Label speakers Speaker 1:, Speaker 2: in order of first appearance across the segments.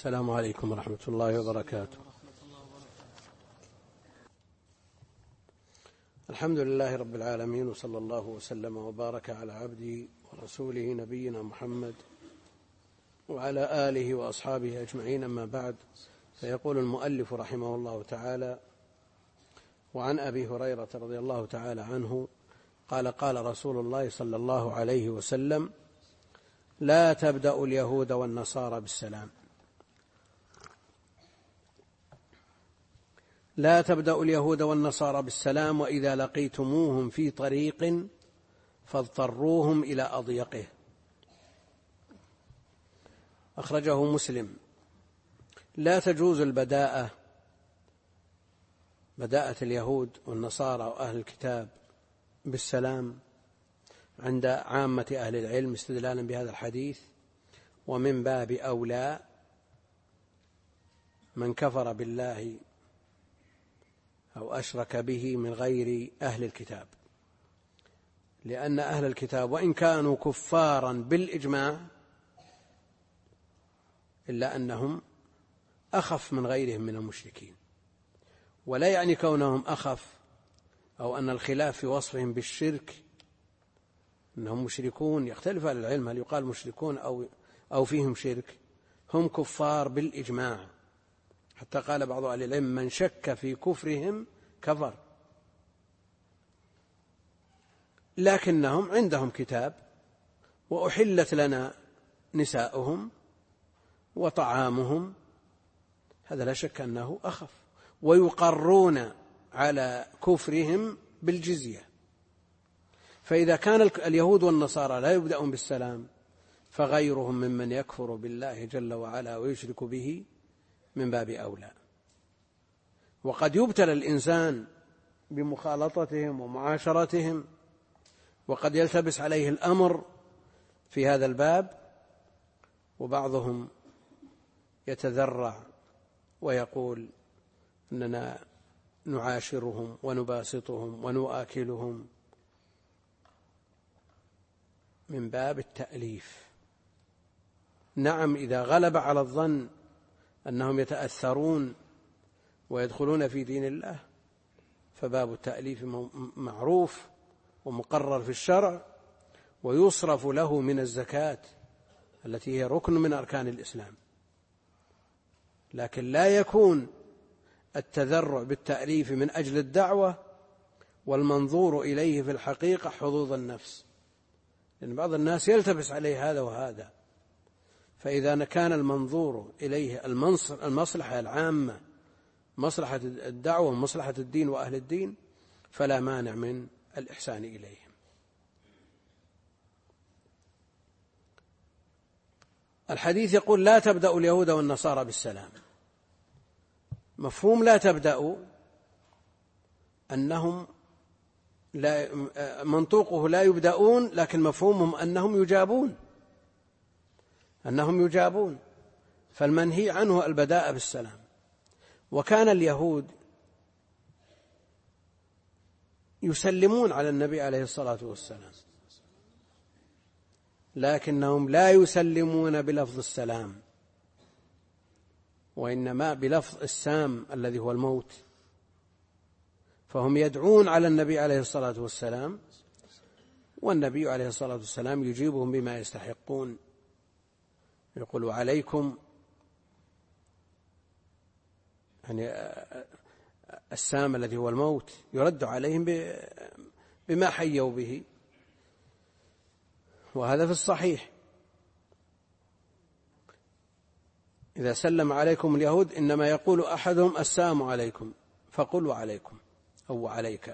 Speaker 1: السلام عليكم ورحمة الله وبركاته. الحمد لله رب العالمين، وصلى الله وسلم وبارك على عبده ورسوله نبينا محمد وعلى آله وأصحابه أجمعين، أما بعد. فيقول المؤلف رحمه الله تعالى: وعن أبي هريرة رضي الله تعالى عنه قال: قال رسول الله صلى الله عليه وسلم: لا تبدأ اليهود والنصارى بالسلام. لا تبدأ اليهود والنصارى بالسلام، وإذا لقيتموهم في طريق فاضطروهم إلى أضيقه. أخرجه مسلم. لا تجوز بداءة اليهود والنصارى وأهل الكتاب بالسلام عند عامة أهل العلم استدلالا بهذا الحديث، ومن باب أولى من كفر بالله أو أشرك به من غير أهل الكتاب، لأن أهل الكتاب وإن كانوا كفارا بالإجماع إلا أنهم أخف من غيرهم من المشركين. ولا يعني كونهم أخف أو أن الخلاف في وصفهم بالشرك أنهم مشركون. يختلف أهل العلم هل يقال مشركون أو فيهم شرك. هم كفار بالإجماع، حتى قال بعض أهل العلم: من شك في كفرهم كفر. لكنهم عندهم كتاب، وأحلت لنا نساؤهم وطعامهم، هذا لا شك أنه أخف. ويقرون على كفرهم بالجزية. فإذا كان اليهود والنصارى لا يبدأون بالسلام، فغيرهم ممن يكفر بالله جل وعلا ويشرك به من باب أولى. وقد يبتلى الإنسان بمخالطتهم ومعاشرتهم، وقد يلتبس عليه الأمر في هذا الباب، وبعضهم يتذرع ويقول أننا نعاشرهم ونباسطهم ونؤكلهم من باب التأليف. نعم، إذا غلب على الظن أنهم يتأثرون ويدخلون في دين الله فباب التأليف معروف ومقرر في الشرع، ويصرف له من الزكاة التي هي ركن من أركان الإسلام. لكن لا يكون التذرع بالتأليف من أجل الدعوة والمنظور إليه في الحقيقة حظوظ النفس، لأن بعض الناس يلتبس عليه هذا وهذا. فإذا كان المنظور إليه المصلحة العامة، مصلحة الدعوة ومصلحة الدين وأهل الدين، فلا مانع من الإحسان إليهم. الحديث يقول: لا تبدأ اليهود والنصارى بالسلام. مفهوم لا تبدأ أنهم منطوقه لا يبدأون، لكن مفهومهم أنهم يجابون. فالمنهي عنه البداء بالسلام. وكان اليهود يسلمون على النبي عليه الصلاة والسلام، لكنهم لا يسلمون بلفظ السلام، وإنما بلفظ السام الذي هو الموت. فهم يدعون على النبي عليه الصلاة والسلام، والنبي عليه الصلاة والسلام يجيبهم بما يستحقون. يقول: عليكم، يعني السام الذي هو الموت يرد عليهم بما حيوا به، وهذا في الصحيح. إذا سلم عليكم اليهود إنما يقول أحدهم: السلام عليكم، فقلوا عليكم أو عليك.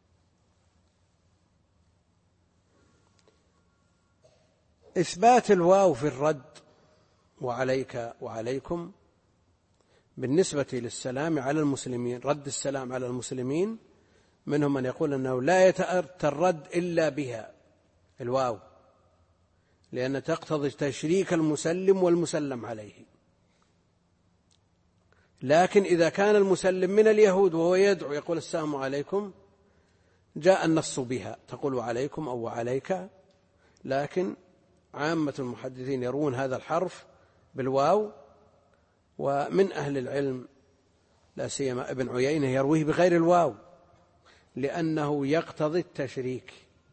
Speaker 1: إثبات الواو في الرد وعليك وعليكم بالنسبة للسلام على المسلمين، رد السلام على المسلمين، منهم من يقول أنه لا يتأتى الرد إلا بها الواو، لأن تقتضي تشريك المسلم والمسلم عليه. لكن إذا كان المسلم من اليهود وهو يدعو يقول: السلام عليكم، جاء النص بها، تقول عليكم أو عليك. لكن عامة المحدثين يرون هذا الحرف بالواو ومن أهل العلم لا سيما ابن عيينة يرويه بغير الواو لأنه يقتضي التشريك.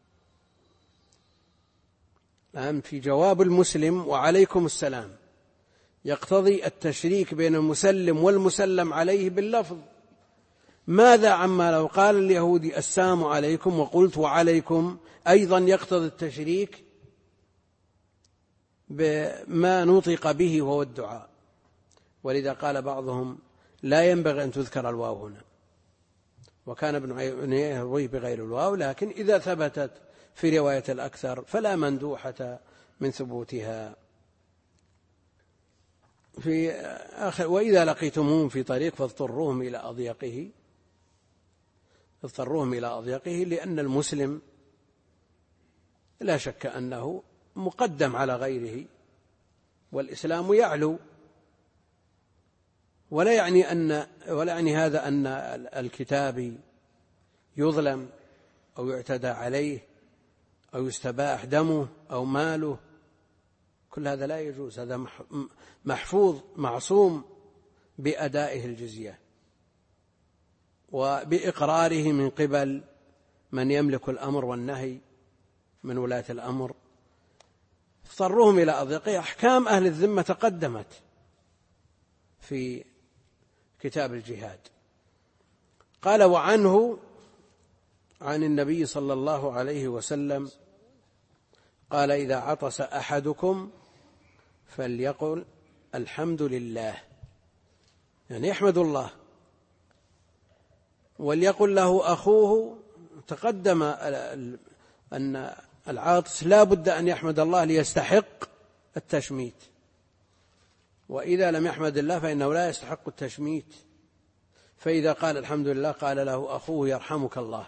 Speaker 1: الآن في جواب المسلم وعليكم السلام يقتضي التشريك بين المسلم والمسلم عليه باللفظ. ماذا عما لو قال اليهودي السلام عليكم وقلت وعليكم؟ أيضا يقتضي التشريك بما نطق به وهو الدعاء. ولذا قال بعضهم لا ينبغي أن تذكر الواو هنا، وكان ابن عيينة يرويه بغير الواو، لكن إذا ثبتت في رواية الأكثر فلا مندوحة من ثبوتها. وإذا لقيتموهم في طريق فاضطروهم إلى أضيقه، لأن المسلم لا شك أنه مقدم على غيره، والإسلام يعلو، ولا يعني هذا أن الكتابي يظلم أو يعتدى عليه أو يستباح دمه أو ماله، كل هذا لا يجوز. هذا محفوظ معصوم بأدائه الجزية وبإقراره من قبل من يملك الأمر والنهي من ولاة الأمر. اضطروهم إلى أضيقه. أحكام أهل الذمة تقدمت في كتاب الجهاد. قال وعنه عن النبي صلى الله عليه وسلم قال إذا عطس أحدكم فليقل الحمد لله، يعني يحمد الله. وليقل له أخوه، تقدم أن العاطس لا بد أن يحمد الله ليستحق التشميت، وإذا لم يحمد الله فإنه لا يستحق التشميت. فإذا قال الحمد لله قال له أخوه يرحمك الله،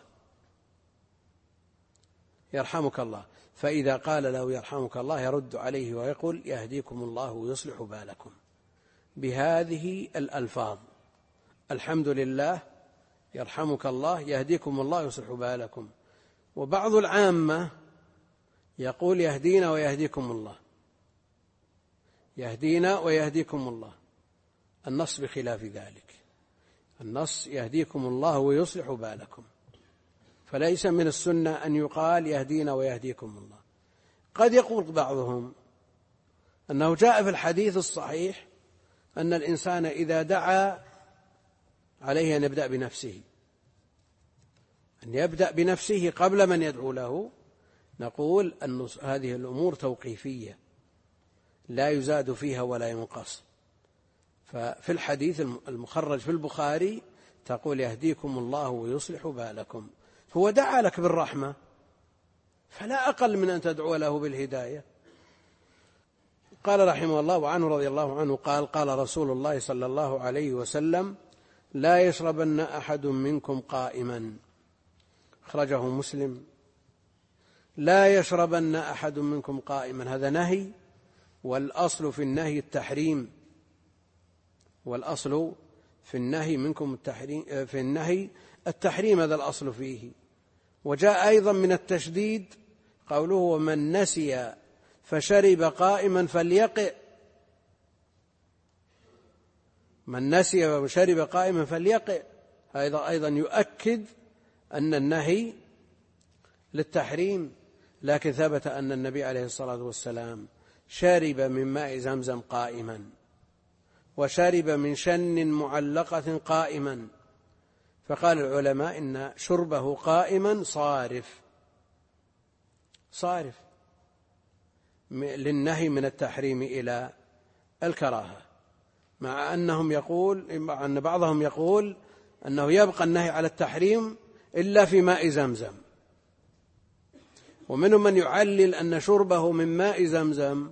Speaker 1: يرحمك الله. فإذا قال له يرحمك الله يرد عليه ويقول يهديكم الله ويصلح بالكم، بهذه الألفاظ: الحمد لله، يرحمك الله، يهديكم الله ويصلح بالكم. وبعض العامة يقول يهدينا ويهديكم الله، يهدينا ويهديكم الله. النص بخلاف ذلك، النص يهديكم الله ويصلح بالكم، فليس من السنة أن يقال يهدينا ويهديكم الله. قد يقول بعضهم أنه جاء في الحديث الصحيح أن الإنسان إذا دعا عليه أن يبدأ بنفسه، أن يبدأ بنفسه قبل من يدعو له. نقول أن هذه الأمور توقيفية لا يزاد فيها ولا ينقص. ففي الحديث المخرج في البخاري تقول يهديكم الله ويصلح بالكم، هو دعا لك بالرحمة، فلا أقل من أن تدعو له بالهداية. قال رحمه الله وعنه رضي الله عنه قال قال رسول الله صلى الله عليه وسلم لا يشربن أحد منكم قائما، أخرجه مسلم. لا يشربن أحد منكم قائما، هذا نهي، والأصل في النهي التحريم، والأصل في النهي منكم التحريم، في النهي التحريم، هذا الأصل فيه. وجاء أيضا من التشديد قوله ومن نسي فشرب قائما فليقئ، من نسي وشرب قائما فليقئ، هذا أيضا يؤكد أن النهي للتحريم. لكن ثبت أن النبي عليه الصلاة والسلام شرب من ماء زمزم قائما، وشرب من شن معلقة قائما، فقال العلماء إن شربه قائما صارف للنهي من التحريم إلى الكراهة، مع أن بعضهم يقول أنه يبقى النهي على التحريم إلا في ماء زمزم. ومنهم من يعلل أن شربه من ماء زمزم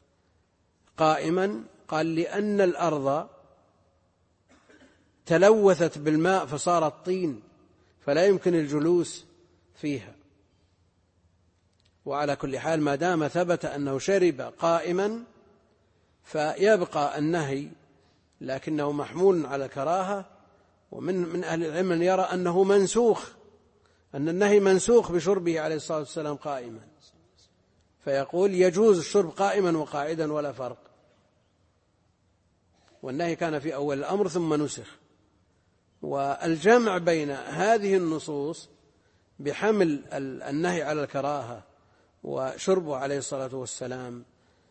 Speaker 1: قائما قال لأن الأرض تلوثت بالماء فصارت طين، فلا يمكن الجلوس فيها. وعلى كل حال ما دام ثبت أنه شرب قائما فيبقى النهي، لكنه محمول على الكراهة. ومن أهل العلم من يرى أنه منسوخ، أن النهي منسوخ بشربه عليه الصلاة والسلام قائما، فيقول يجوز الشرب قائما وقاعدا ولا فرق. والنهي كان في أول الأمر ثم نسخ. والجمع بين هذه النصوص بحمل النهي على الكراهة وشربه عليه الصلاة والسلام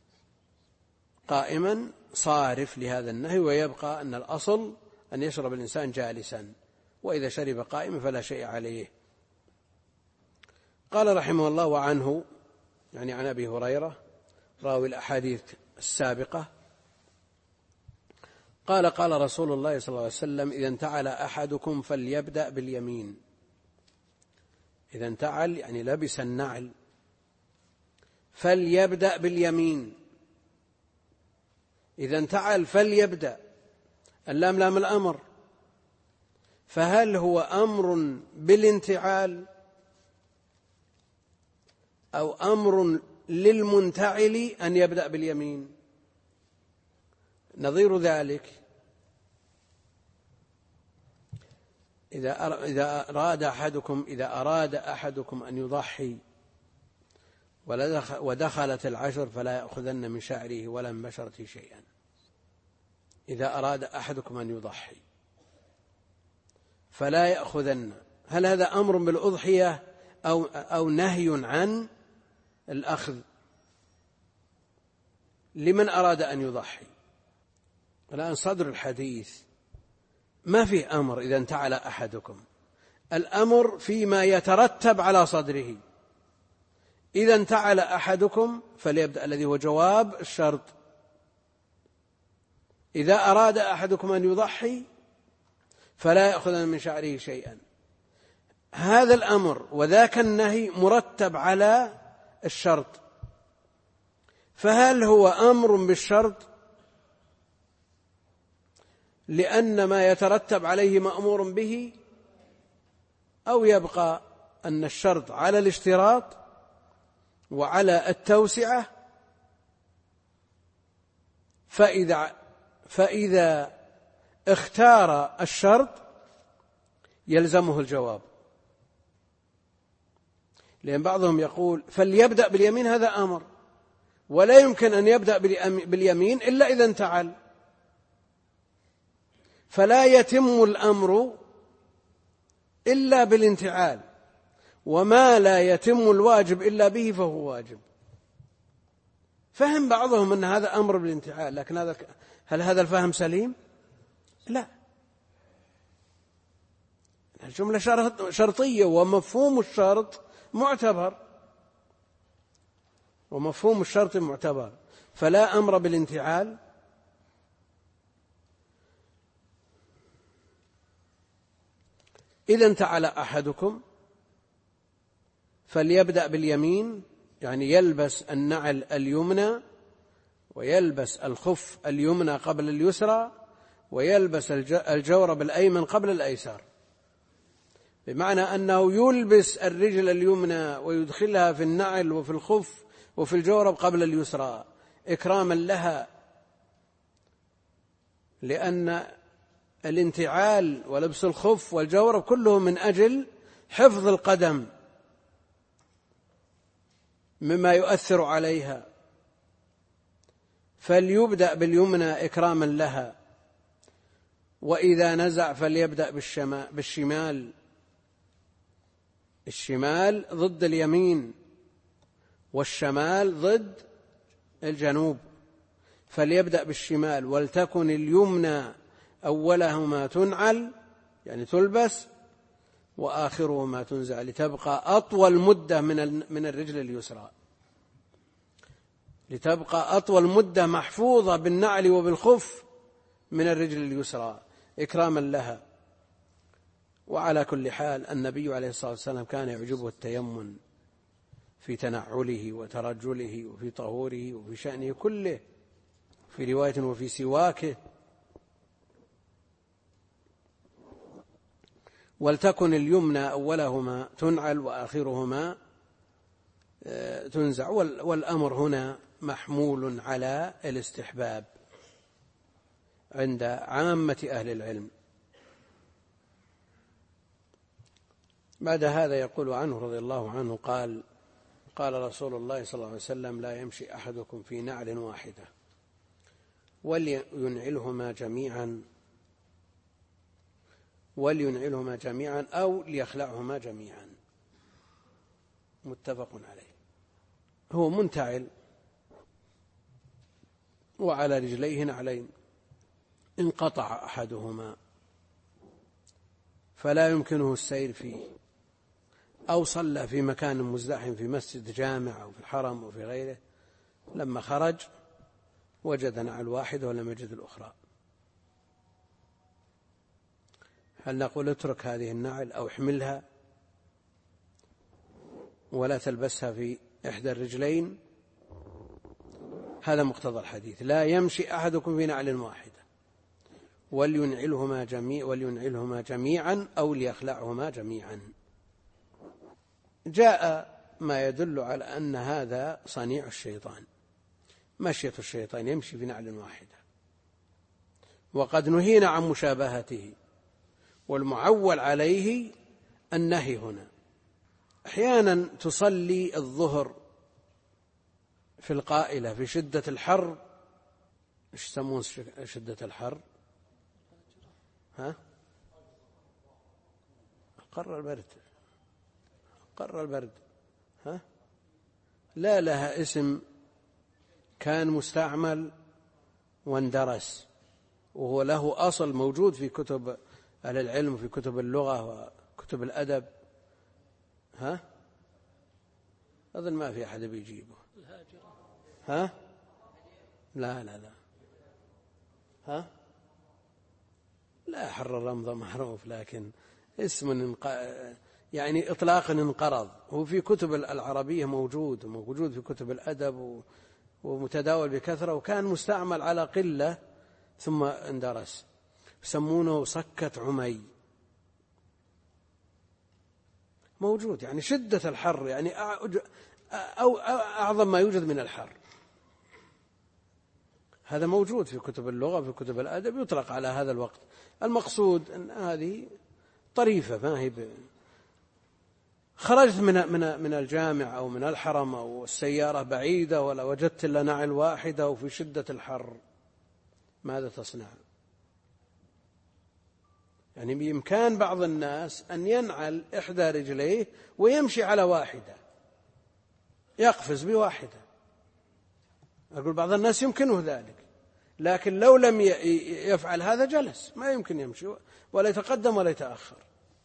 Speaker 1: قائما صارف لهذا النهي، ويبقى أن الأصل أن يشرب الإنسان جالسا، وإذا شرب قائما فلا شيء عليه. قال رحمه الله: وعنه، يعني عن أبي هريرة راوي الأحاديث السابقة، قال: قال رسول الله صلى الله عليه وسلم: إذا انتعل أحدكم فليبدأ باليمين. إذا انتعل يعني لبس النعل، فليبدأ باليمين. إذا انتعل فليبدأ، اللام لام الأمر، فهل هو أمر بالانتعال أو أمر للمنتعل أن يبدأ باليمين؟ نظير ذلك إذا أراد أحدكم أن يضحي ودخلت العشر فلا يأخذن من شعره ولا من بشرته شيئا. إذا أراد أحدكم أن يضحي فلا يأخذن، هل هذا أمر بالأضحية أو نهي عن الأخذ لمن أراد أن يضحي؟ الآن صدر الحديث ما فيه أمر إذا انتعل أحدكم، الأمر فيما يترتب على صدره. إذا انتعل أحدكم فليبدأ، الذي هو جواب الشرط. إذا أراد أحدكم أن يضحي فلا يأخذ من شعره شيئا. هذا الأمر وذاك النهي مرتب على الشرط، فهل هو أمر بالشرط لأن ما يترتب عليه مأمور به، أو يبقى أن الشرط على الاشتراط وعلى التوسعة، فإذا اختار الشرط يلزمه الجواب. لأن بعضهم يقول فليبدأ باليمين، هذا أمر، ولا يمكن أن يبدأ باليمين إلا إذا انتعل، فلا يتم الأمر إلا بالانتعال، وما لا يتم الواجب إلا به فهو واجب. فهم بعضهم أن هذا أمر بالانتعال، لكن هل هذا الفهم سليم؟ لا، الجملة شرطية ومفهوم الشرط معتبر، ومفهوم الشرط معتبر، فلا أمر بالانتعال. إذا انتعل أحدكم فليبدأ باليمين، يعني يلبس النعل اليمنى ويلبس الخف اليمنى قبل اليسرى، ويلبس الجورب الأيمن قبل الأيسر، بمعنى أنه يلبس الرجل اليمنى ويدخلها في النعل وفي الخف وفي الجورب قبل اليسرى إكراما لها، لأن الانتعال ولبس الخف والجورب كله من أجل حفظ القدم مما يؤثر عليها، فليبدأ باليمنى إكراما لها، وإذا نزع فليبدأ بالشمال. الشمال ضد اليمين والشمال ضد الجنوب، فليبدأ بالشمال. ولتكن اليمنى أولهما تنعل، يعني تلبس، وآخرهما تنزع، لتبقى أطول مدة من الرجل اليسرى، لتبقى أطول مدة محفوظة بالنعل وبالخف من الرجل اليسرى إكراما لها. وعلى كل حال النبي عليه الصلاة والسلام كان يعجبه التيمن في تنعله وترجله وفي طهوره وفي شأنه كله، في رواية وفي سواكه. ولتكن اليمنى أولهما تنعل وآخرهما تنزع، والأمر هنا محمول على الاستحباب عند عامة أهل العلم. بعد هذا يقول عنه رضي الله عنه قال: قال رسول الله صلى الله عليه وسلم: لا يمشي أحدكم في نعل واحدة ولينعلهما جميعا أو ليخلعهما جميعا، متفق عليه. هو منتعل وعلى رجليه نعلين، انقطع أحدهما فلا يمكنه السير فيه، أو صلى في مكان مزدحم في مسجد جامع أو في الحرم أو في غيره، لما خرج وجد نعل واحدة ولم يجد الأخرى، هل نقول اترك هذه النعل أو احملها ولا تلبسها في إحدى الرجلين؟ هذا مقتضى الحديث: لا يمشي أحدكم في نعل واحدة، ولينعلهما جميعا أو ليخلعهما جميعا. جاء ما يدل على أن هذا صنيع الشيطان، مشية الشيطان يمشي في نعل واحدة، وقد نهينا عن مشابهته، والمعول عليه النهي هنا. أحيانا تصلي الظهر في القائلة في شدة الحر، ايش يسمون شدة الحر؟ قر البرد. لا لها اسم كان مستعمل واندرس، وهو له أصل موجود في كتب أهل العلم وفي كتب اللغة وكتب الأدب. أظن ما في أحد بيجيبه. لا لا، حر الرمضة معروف، لكن اسم يعني إطلاقا انقرض، هو في كتب العربية موجود في كتب الأدب ومتداول بكثرة، وكان مستعمل على قلة ثم اندرس، يسمونه صكة عمي. موجود يعني شدة الحر، يعني أو أعظم ما يوجد من الحر، هذا موجود في كتب اللغة في كتب الأدب، يطلق على هذا الوقت. المقصود أن هذه طريفة، ما هي خرجت من الجامع أو من الحرم أو السيارة بعيدة ولا وجدت إلا نعل واحدة وفي شدة الحر، ماذا تصنع؟ يعني بإمكان بعض الناس أن ينعل إحدى رجليه ويمشي على واحدة، يقفز بواحدة. أقول بعض الناس يمكنه ذلك، لكن لو لم يفعل هذا جلس، ما يمكن يمشي ولا يتقدم ولا يتأخر.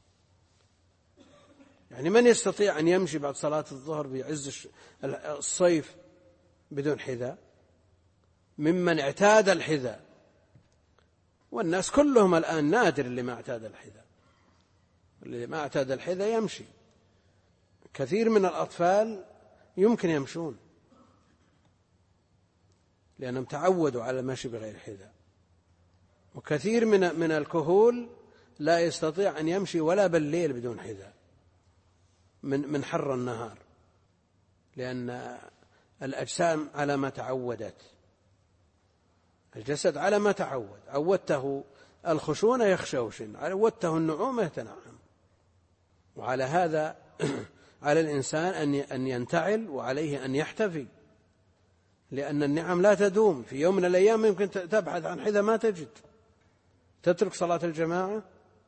Speaker 1: يعني من يستطيع أن يمشي بعد صلاة الظهر بعز الصيف بدون حذاء؟ ممن اعتاد الحذاء، والناس كلهم الآن نادر اللي ما اعتاد الحذاء. اللي ما اعتاد الحذاء يمشي، كثير من الأطفال يمكن يمشون لأنهم تعودوا على المشي بغير حذاء، وكثير من الكهول لا يستطيع أن يمشي ولا بالليل بدون حذاء من حر النهار، لأن الأجسام على ما تعودت، الجسد على ما تعود. عودته الخشونة يخشوشن، عودته النعومة يتنعم. وعلى هذا على الإنسان أن ينتعل، وعليه أن يحتفي، لأن النعم لا تدوم. في يوم من الأيام يمكن تبحث عن حذاء ما تجد، تترك صلاة الجماعة.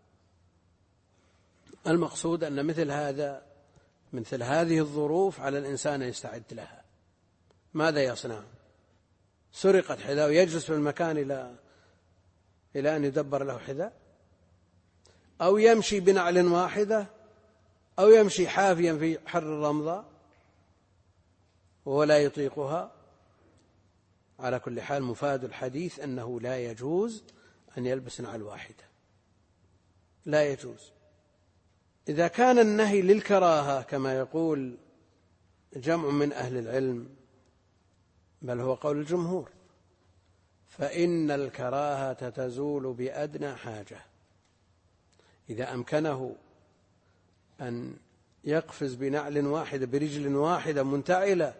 Speaker 1: المقصود أن مثل هذه الظروف على الإنسان أن يستعد لها. ماذا يصنع؟ سرقت حذاء ويجلس في المكان إلى أن يدبر له حذاء، أو يمشي بنعل واحدة، أو يمشي حافيا في حر الرمضاء وهو لا يطيقها. على كل حال مفاد الحديث أنه لا يجوز أن يلبس نعل واحدة، لا يجوز. إذا كان النهي للكراهة كما يقول جمع من أهل العلم، بل هو قول الجمهور، فإن الكراهة تزول بأدنى حاجة. إذا أمكنه أن يقفز بنعل واحدة برجل واحدة منتعلة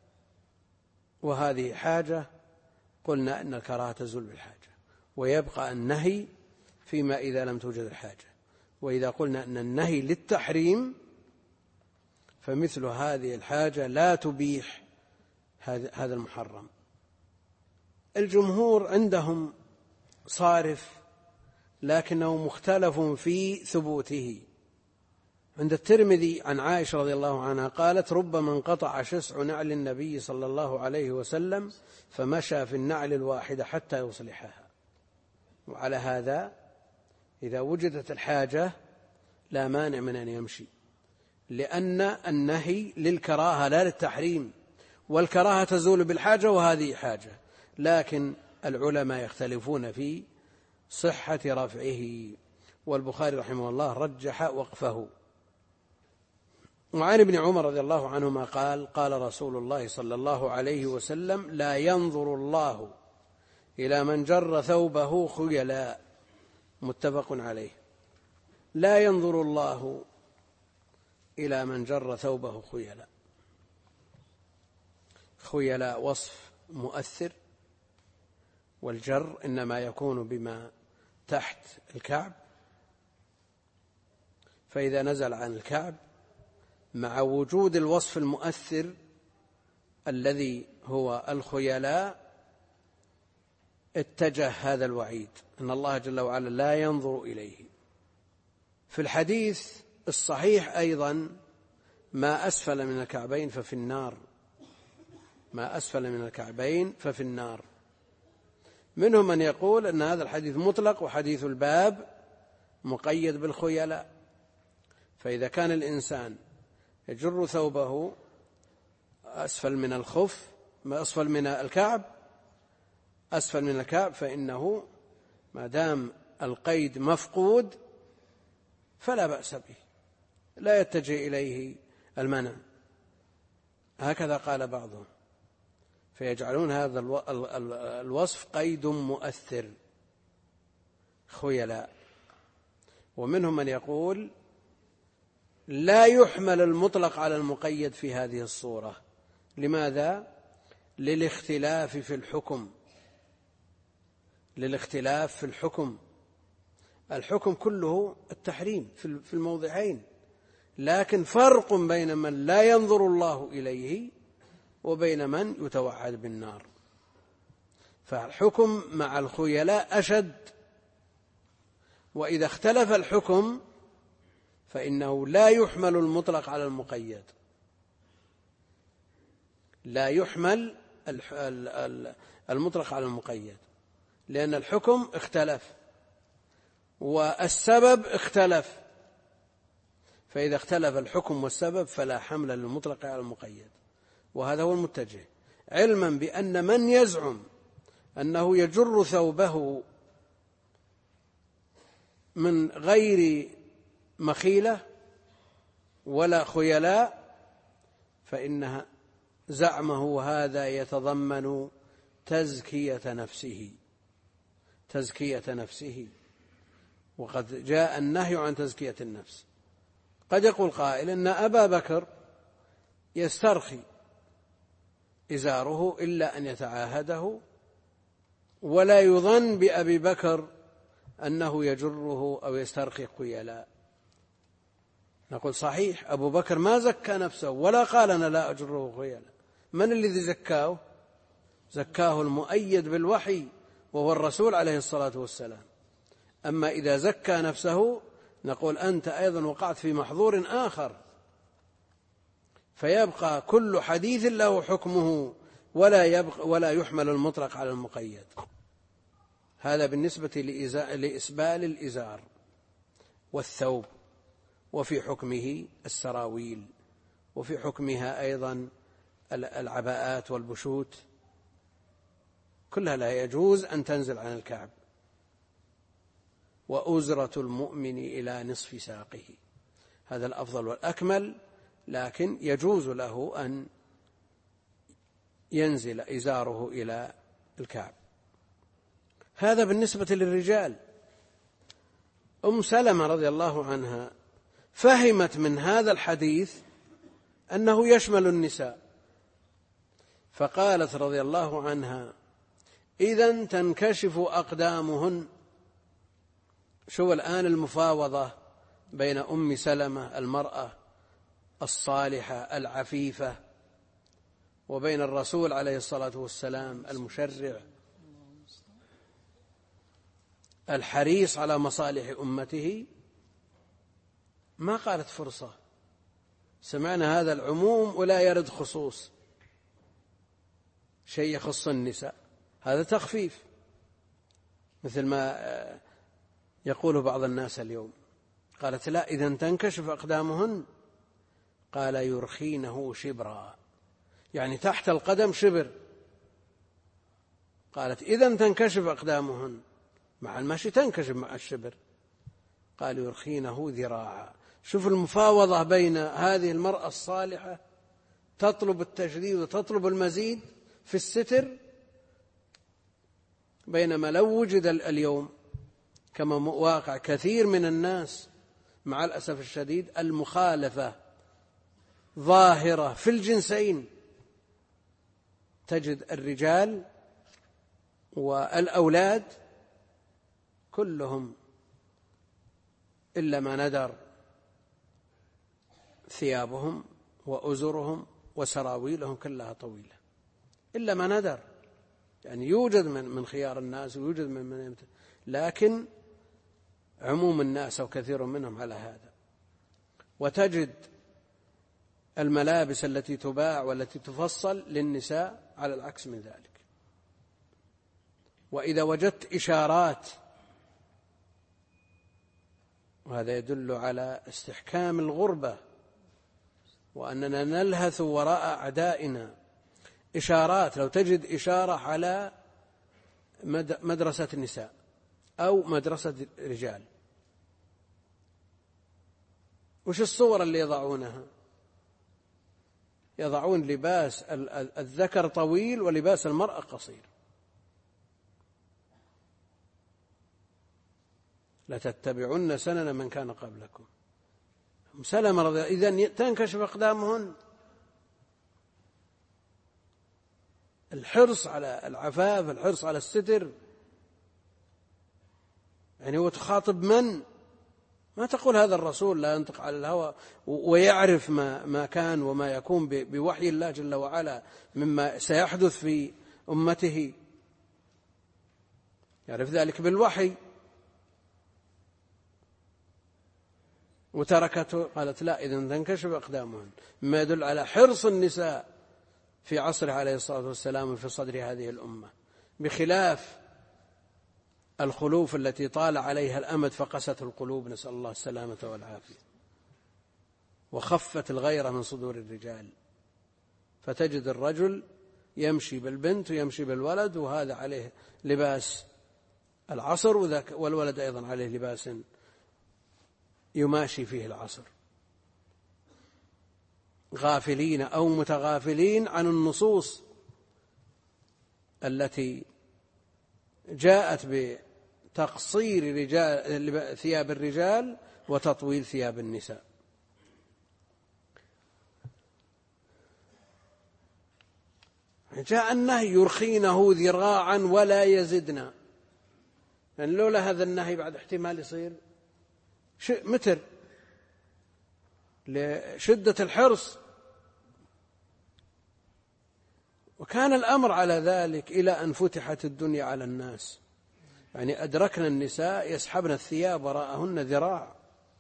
Speaker 1: وهذه حاجة، قلنا أن الكراهة تزول بالحاجة، ويبقى النهي فيما إذا لم توجد الحاجة. وإذا قلنا أن النهي للتحريم فمثل هذه الحاجة لا تبيح هذا المحرم. الجمهور عندهم صارف لكنه مختلف في ثبوته. عند الترمذي عن عائشة رضي الله عنها قالت: ربما انقطع شسع نعل النبي صلى الله عليه وسلم فمشى في النعل الواحدة حتى يصلحها. وعلى هذا إذا وجدت الحاجة لا مانع من أن يمشي، لأن النهي للكراهة لا للتحريم، والكراهة تزول بالحاجة وهذه حاجة، لكن العلماء يختلفون في صحة رفعه، والبخاري رحمه الله رجح وقفه. وعن ابن عمر رضي الله عنهما قال: قال رسول الله صلى الله عليه وسلم: لا ينظر الله إلى من جر ثوبه خيلاء. متفق عليه. لا ينظر الله إلى من جر ثوبه خيلاء. خيلاء وصف مؤثر، والجر إنما يكون بما تحت الكعب، فإذا نزل عن الكعب مع وجود الوصف المؤثر الذي هو الخيلاء اتجه هذا الوعيد، أن الله جل وعلا لا ينظر إليه. في الحديث الصحيح أيضا: ما أسفل من الكعبين ففي النار. ما أسفل من الكعبين ففي النار. منهم من يقول أن هذا الحديث مطلق، وحديث الباب مقيد بالخيلاء، فإذا كان الإنسان يجر ثوبه أسفل من الخف، أسفل من الكعب، أسفل من الكعب، فإنه ما دام القيد مفقود فلا بأس به، لا يتجه إليه المنع. هكذا قال بعضهم، فيجعلون هذا الوصف قيد مؤثر خيلاء. ومنهم من يقول: لا يحمل المطلق على المقيد في هذه الصورة. لماذا؟ للاختلاف في الحكم. للاختلاف في الحكم. الحكم كله التحريم في الموضعين، لكن فرق بين من لا ينظر الله إليه وبين من يتوعد بالنار. فالحكم مع الخيلاء أشد، وإذا اختلف الحكم فإنه لا يحمل المطلق على المقيد. لا يحمل المطلق على المقيد، لأن الحكم اختلف والسبب اختلف، فإذا اختلف الحكم والسبب فلا حمل للمطلق على المقيد. وهذا هو المتجه، علما بأن من يزعم أنه يجر ثوبه من غير مخيلة ولا خيلاء فإنها زعمه هذا يتضمن تزكية نفسه، وقد جاء النهي عن تزكية النفس. قد يقول قائل إن أبا بكر يسترخي إزاره إلا أن يتعاهده، ولا يظن بأبي بكر أنه يجره أو يسترخي خيلاء. نقول صحيح، أبو بكر ما زكى نفسه ولا قال أنا لا أجره خيلاء. من الذي زكاه؟ زكاه المؤيد بالوحي وهو الرسول عليه الصلاة والسلام. أما إذا زكى نفسه نقول أنت أيضا وقعت في محظور آخر، فيبقى كل حديث له حكمه ولا يحمل المطلق على المقيد. هذا بالنسبة لإسبال الإزار والثوب، وفي حكمه السراويل، وفي حكمها أيضا العباءات والبشوت، كلها لا يجوز أن تنزل عن الكعب. وأزرة المؤمن إلى نصف ساقه، هذا الأفضل والأكمل، لكن يجوز له أن ينزل إزاره إلى الكعب. هذا بالنسبة للرجال. أم سلمة رضي الله عنها فهمت من هذا الحديث أنه يشمل النساء، فقالت رضي الله عنها: إذن تنكشف أقدامهن. شو الآن المفاوضة بين أم سلمة المرأة الصالحة العفيفة وبين الرسول عليه الصلاة والسلام المشرع الحريص على مصالح أمته، ما قالت فرصة. سمعنا هذا العموم ولا يرد خصوص، شيء يخص النساء، هذا تخفيف، مثل ما يقول بعض الناس اليوم. قالت لا، إذا تنكشف أقدامهن، قال يرخينه شبرا، يعني تحت القدم شبر. قالت إذا تنكشف أقدامهن، مع المشي تنكشف مع الشبر، قال يرخينه ذراعا. شوف المفاوضة بين هذه المرأة الصالحة تطلب التجديد وتطلب المزيد في الستر، بينما لو وجد اليوم كما واقع كثير من الناس مع الأسف الشديد المخالفة ظاهرة في الجنسين، تجد الرجال والأولاد كلهم إلا ما ندر ثيابهم وأزرهم وسراويلهم كلها طويلة، إلا ما ندر. يعني يوجد من خيار الناس ويوجد من لكن عموم الناس أو كثير منهم على هذا. وتجد الملابس التي تباع والتي تفصل للنساء على العكس من ذلك. وإذا وجدت إشارات، وهذا يدل على استحكام الغربة وأننا نلهث وراء أعدائنا، إشارات، لو تجد إشارة على مدرسة النساء أو مدرسة رجال، وش الصور اللي يضعونها؟ يضعون لباس الذكر طويل ولباس المرأة قصير. لتتبعن سنن من كان قبلكم. سلم رضي الله، إذن تنكشف أقدامهن. الحرص على العفاف، الحرص على الستر، يعني هو تخاطب من؟ ما تقول هذا الرسول لا ينطق على الهوى ويعرف ما كان وما يكون بوحي الله جل وعلا مما سيحدث في أمته، يعرف ذلك بالوحي. وتركته، قالت لا، إذن تنكشف أقدامهن، مما يدل على حرص النساء في عصره عليه الصلاة والسلام في صدر هذه الأمة، بخلاف الخلوف التي طال عليها الأمد فقست القلوب، نسأل الله السلامة والعافية، وخفت الغيرة من صدور الرجال، فتجد الرجل يمشي بالبنت ويمشي بالولد وهذا عليه لباس العصر والولد أيضا عليه لباس يماشي فيه العصر، غافلين أو متغافلين عن النصوص التي جاءت بتقصير ثياب الرجال وتطويل ثياب النساء. جاء النهي يرخينه ذراعا ولا يزدنا، يعني لولا هذا النهي بعد احتمال يصير متر لشدة الحرص. وكان الأمر على ذلك إلى أن فتحت الدنيا على الناس، يعني أدركنا النساء يسحبن الثياب وراءهن ذراع،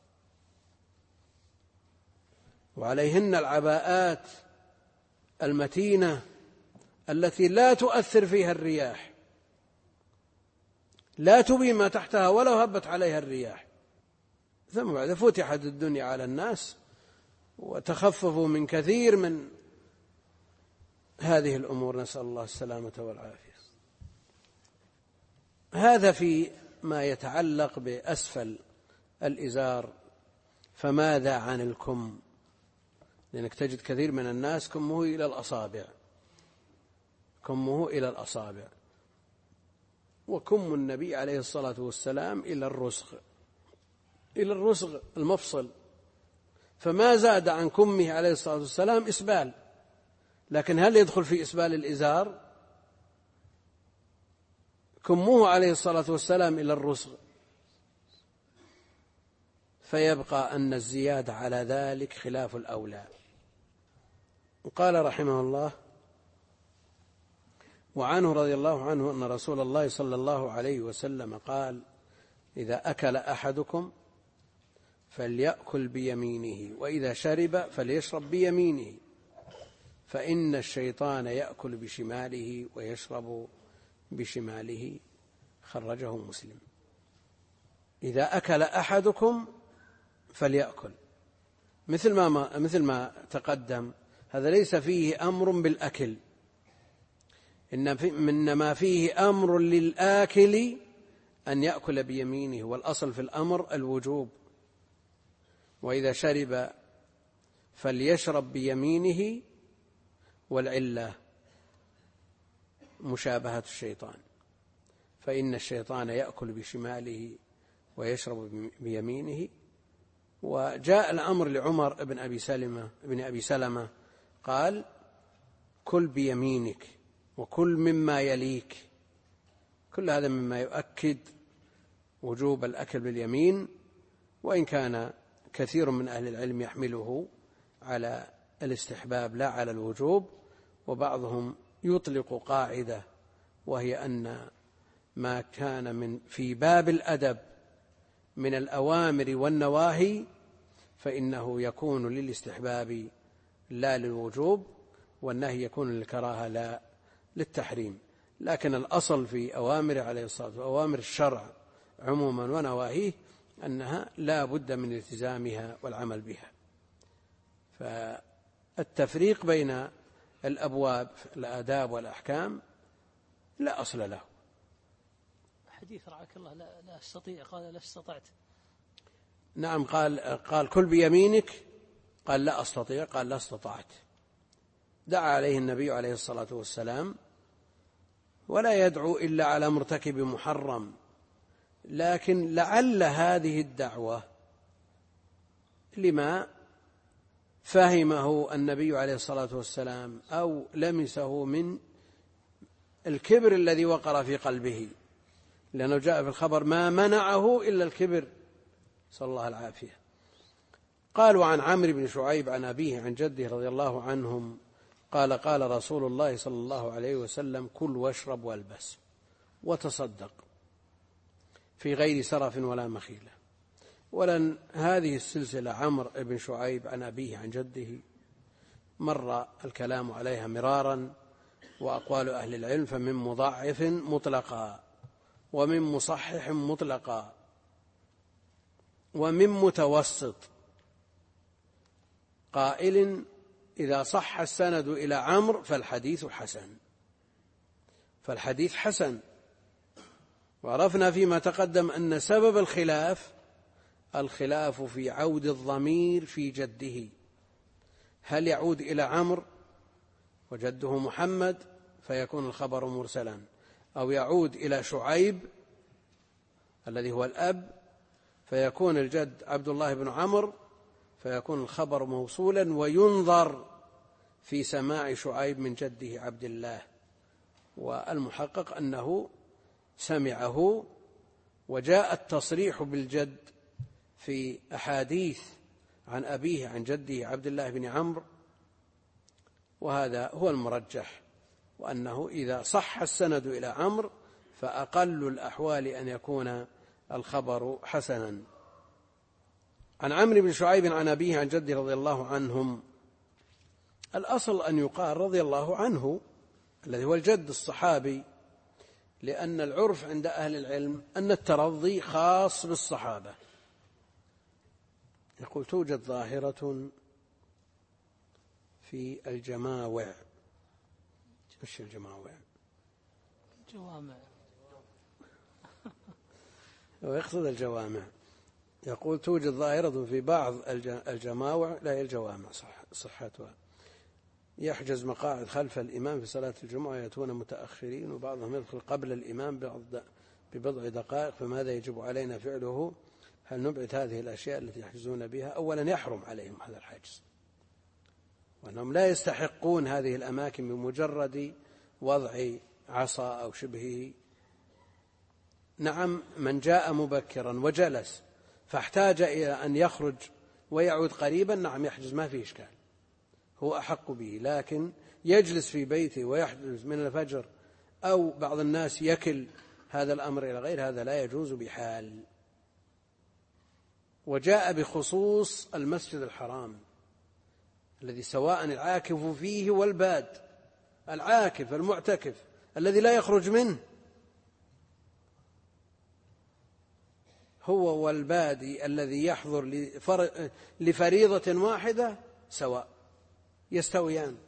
Speaker 1: وعليهن العباءات المتينة التي لا تؤثر فيها الرياح، لا تبي ما تحتها ولو هبت عليها الرياح. ثم بعد فتحت الدنيا على الناس وتخففوا من كثير من هذه الأمور، نسأل الله السلامة والعافية. هذا في ما يتعلق بأسفل الإزار. فماذا عن الكم؟ لأنك تجد كثير من الناس كمه إلى الأصابع، كمه إلى الأصابع، وكم النبي عليه الصلاة والسلام إلى الرسغ، إلى الرسغ المفصل، فما زاد عن كمه عليه الصلاة والسلام إسبال. لكن هل يدخل في إسبال الإزار؟ كمه عليه الصلاة والسلام إلى الرسغ، فيبقى أن الزيادة على ذلك خلاف الأولى. وقال رحمه الله: وعنه رضي الله عنه أن رسول الله صلى الله عليه وسلم قال: إذا أكل أحدكم فليأكل بيمينه، وإذا شرب فليشرب بيمينه، فإن الشيطان يأكل بشماله ويشرب بشماله. خرجه مسلم. إذا أكل أحدكم فليأكل، مثل ما تقدم، هذا ليس فيه أمر بالأكل، إنما فيه أمر للآكل أن يأكل بيمينه، والأصل في الأمر الوجوب. وإذا شرب فليشرب بيمينه، والعلة مشابهة الشيطان، فإن الشيطان يأكل بشماله ويشرب بيمينه. وجاء الأمر لعمر بن أبي سلمة قال: كل بيمينك وكل مما يليك. كل هذا مما يؤكد وجوب الأكل باليمين، وإن كان كثير من أهل العلم يحمله على الاستحباب لا على الوجوب، وبعضهم يطلق قاعدة، وهي أن ما كان في باب الأدب من الأوامر والنواهي فإنه يكون للاستحباب لا للوجوب، والنهي يكون للكراهة لا للتحريم. لكن الأصل في أوامر عليه الصلاة والسلام وأوامر الشرع عموما ونواهيه أنها لا بد من التزامها والعمل بها. فالتفريق بين الأبواب الآداب والأحكام لا أصل له.
Speaker 2: حديث رعاك الله لا أستطيع، قال لا استطعت.
Speaker 1: نعم، قال كل بيمينك، قال لا أستطيع، قال لا استطعت. دعا عليه النبي عليه الصلاة والسلام، ولا يدعو إلا على مرتكب محرم، لكن لعل هذه الدعوة لما فهمه النبي عليه الصلاة والسلام أو لمسه من الكبر الذي وقر في قلبه، لأنه جاء في الخبر: ما منعه إلا الكبر، صلى الله العافية. قالوا عن عمرو بن شعيب عن أبيه عن جده رضي الله عنهم قال: قال رسول الله صلى الله عليه وسلم: كل واشرب والبس وتصدق في غير سرف ولا مخيلة. ولن هذه السلسلة عمرو بن شعيب عن أبيه عن جده مر الكلام عليها مرارا، وأقوال أهل العلم فمن مضاعف مطلقا، ومن مصحح مطلقا، ومن متوسط، قائل: إذا صح السند إلى عمرو فالحديث حسن. فالحديث حسن. وعرفنا فيما تقدم أن سبب الخلاف في عود الضمير في جده، هل يعود إلى عمرو وجده محمد فيكون الخبر مرسلا، أو يعود إلى شعيب الذي هو الأب فيكون الجد عبد الله بن عمرو فيكون الخبر موصولا، وينظر في سماع شعيب من جده عبد الله. والمحقق أنه سمعه، وجاء التصريح بالجد في أحاديث عن أبيه عن جده عبد الله بن عمرو، وهذا هو المرجح، وأنه إذا صح السند إلى عمرو فأقل الأحوال أن يكون الخبر حسنا. عن عمرو بن شعيب عن أبيه عن جده رضي الله عنهم، الأصل أن يقال رضي الله عنه الذي هو الجد الصحابي، لأن العرف عند أهل العلم أن الترضي خاص بالصحابة. يقول: توجد ظاهرة في الجماوع. وش الجماوع؟
Speaker 2: جوامع.
Speaker 1: ويقصد الجوامع. يقول: توجد ظاهرة في بعض الجماوع، لا هي الجوامع صحتها، يحجز مقاعد خلف الإمام في صلاة الجمعة يأتون متأخرين، وبعضهم يدخل قبل الإمام ببضع دقائق، فماذا يجب علينا فعله؟ هل نبعد هذه الأشياء التي يحجزون بها؟ أولا يحرم عليهم هذا الحجز، وأنهم لا يستحقون هذه الأماكن بمجرد وضع عصا أو شبهه. نعم، من جاء مبكرا وجلس فاحتاج إلى أن يخرج ويعود قريبا، نعم يحجز، ما فيه إشكال، هو أحق به. لكن يجلس في بيته ويحجز من الفجر، أو بعض الناس يكل هذا الأمر إلى غير هذا، لا يجوز بحال. وجاء بخصوص المسجد الحرام الذي سواء العاكف فيه والباد. العاكف المعتكف الذي لا يخرج منه هو والبادي الذي يحضر لفريضة واحدة سواء، يستويان.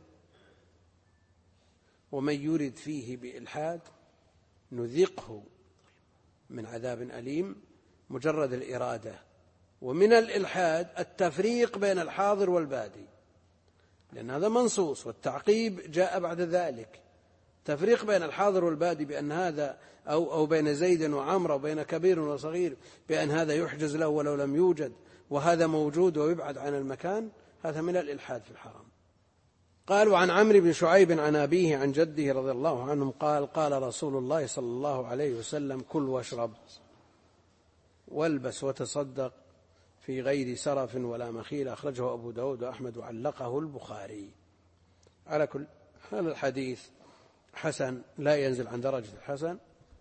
Speaker 1: ومن يرد فيه بإلحاد نذقه من عذاب أليم. مجرد الإرادة. ومن الإلحاد التفريق بين الحاضر والبادي، لأن هذا منصوص، والتعقيب جاء بعد ذلك. تفريق بين الحاضر والبادي بأن هذا أو بين زيد وعمر، أو بين كبير وصغير بأن هذا يحجز له ولو لم يوجد، وهذا موجود ويبعد عن المكان، هذا من الإلحاد في الحرام. قال: وعن عمرو بن شعيب عن أبيه عن جده رضي الله عنهم قال: قال رسول الله صلى الله عليه وسلم: كل واشرب والبس وتصدق في غير سرف ولا مخيل. أخرجه أبو داود وأحمد وعلقه البخاري. على كل حال الحديث حسن، لا ينزل عن درجة الحسن.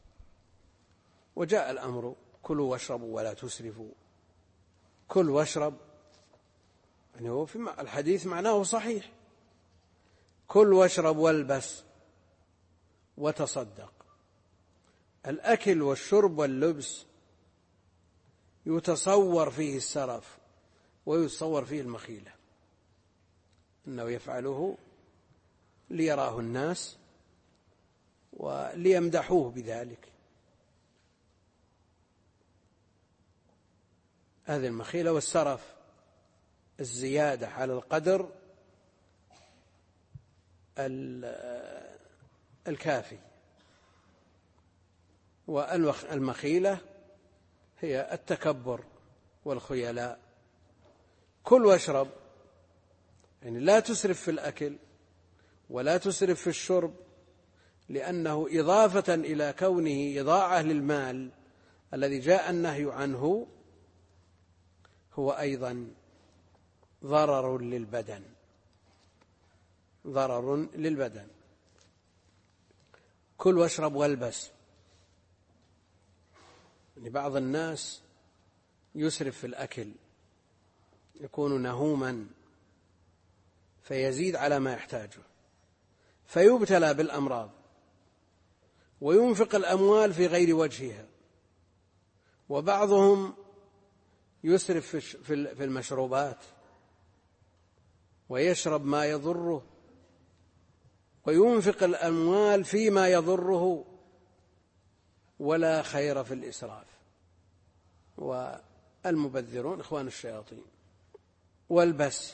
Speaker 1: وجاء الأمر: كلوا واشربوا ولا تسرفوا. كل واشرب يعني هو في الحديث معناه صحيح. كل واشرب والبس وتصدق. الأكل والشرب واللبس يتصور فيه السرف ويتصور فيه المخيلة، إنه يفعله ليراه الناس وليمدحوه بذلك. هذه المخيلة. والسرف الزيادة على القدر الكافي. والمخيلة هي التكبر والخيلاء. كل واشرب يعني لا تسرف في الأكل ولا تسرف في الشرب، لأنه إضافة إلى كونه إضاعة للمال الذي جاء النهي عنه هو أيضا ضرر للبدن. ضرر للبدن. كل واشرب والبس. يعني بعض الناس يسرف في الأكل، يكون نهوما فيزيد على ما يحتاجه، فيبتلى بالأمراض، وينفق الأموال في غير وجهها. وبعضهم يسرف في المشروبات ويشرب ما يضره، وينفق الأموال فيما يضره، ولا خير في الإسراف. والمبذرون إخوان الشياطين. والبس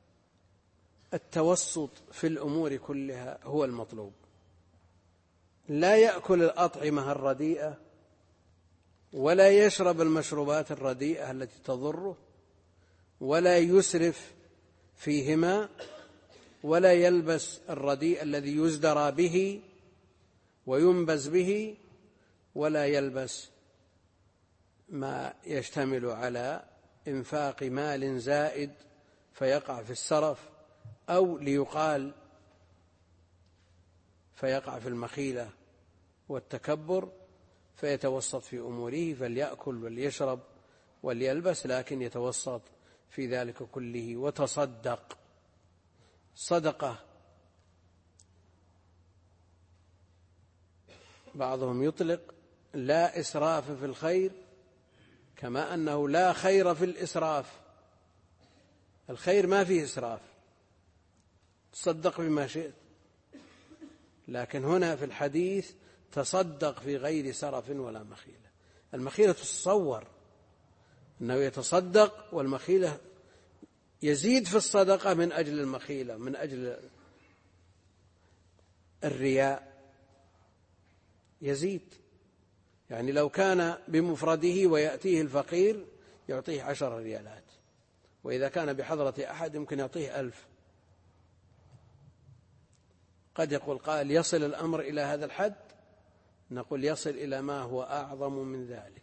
Speaker 1: التوسط في الأمور كلها هو المطلوب. لا يأكل الأطعمة الرديئة ولا يشرب المشروبات الرديئة التي تضره، ولا يسرف فيهما، ولا يلبس الرديء الذي يزدرى به وينبز به، ولا يلبس ما يشتمل على إنفاق مال زائد فيقع في السرف، أو ليقال فيقع في المخيلة والتكبر فيتوسط في أموره. فليأكل وليشرب وليلبس، لكن يتوسط في ذلك كله. وتصدق. صدقة بعضهم يطلق لا إسراف في الخير، كما أنه لا خير في الإسراف. الخير ما فيه إسراف، تصدق بما شئت. لكن هنا في الحديث تصدق في غير سرف ولا مخيلة. المخيلة تتصور أنه يتصدق، والمخيلة يزيد في الصدقة من أجل المخيلة، من أجل الرياء يزيد. يعني لو كان بمفرده ويأتيه الفقير يعطيه 10 ريالات، وإذا كان بحضرة أحد يمكن يعطيه 1000. قد يقول قائل: يصل الأمر إلى هذا الحد؟ نقول: يصل إلى ما هو أعظم من ذلك.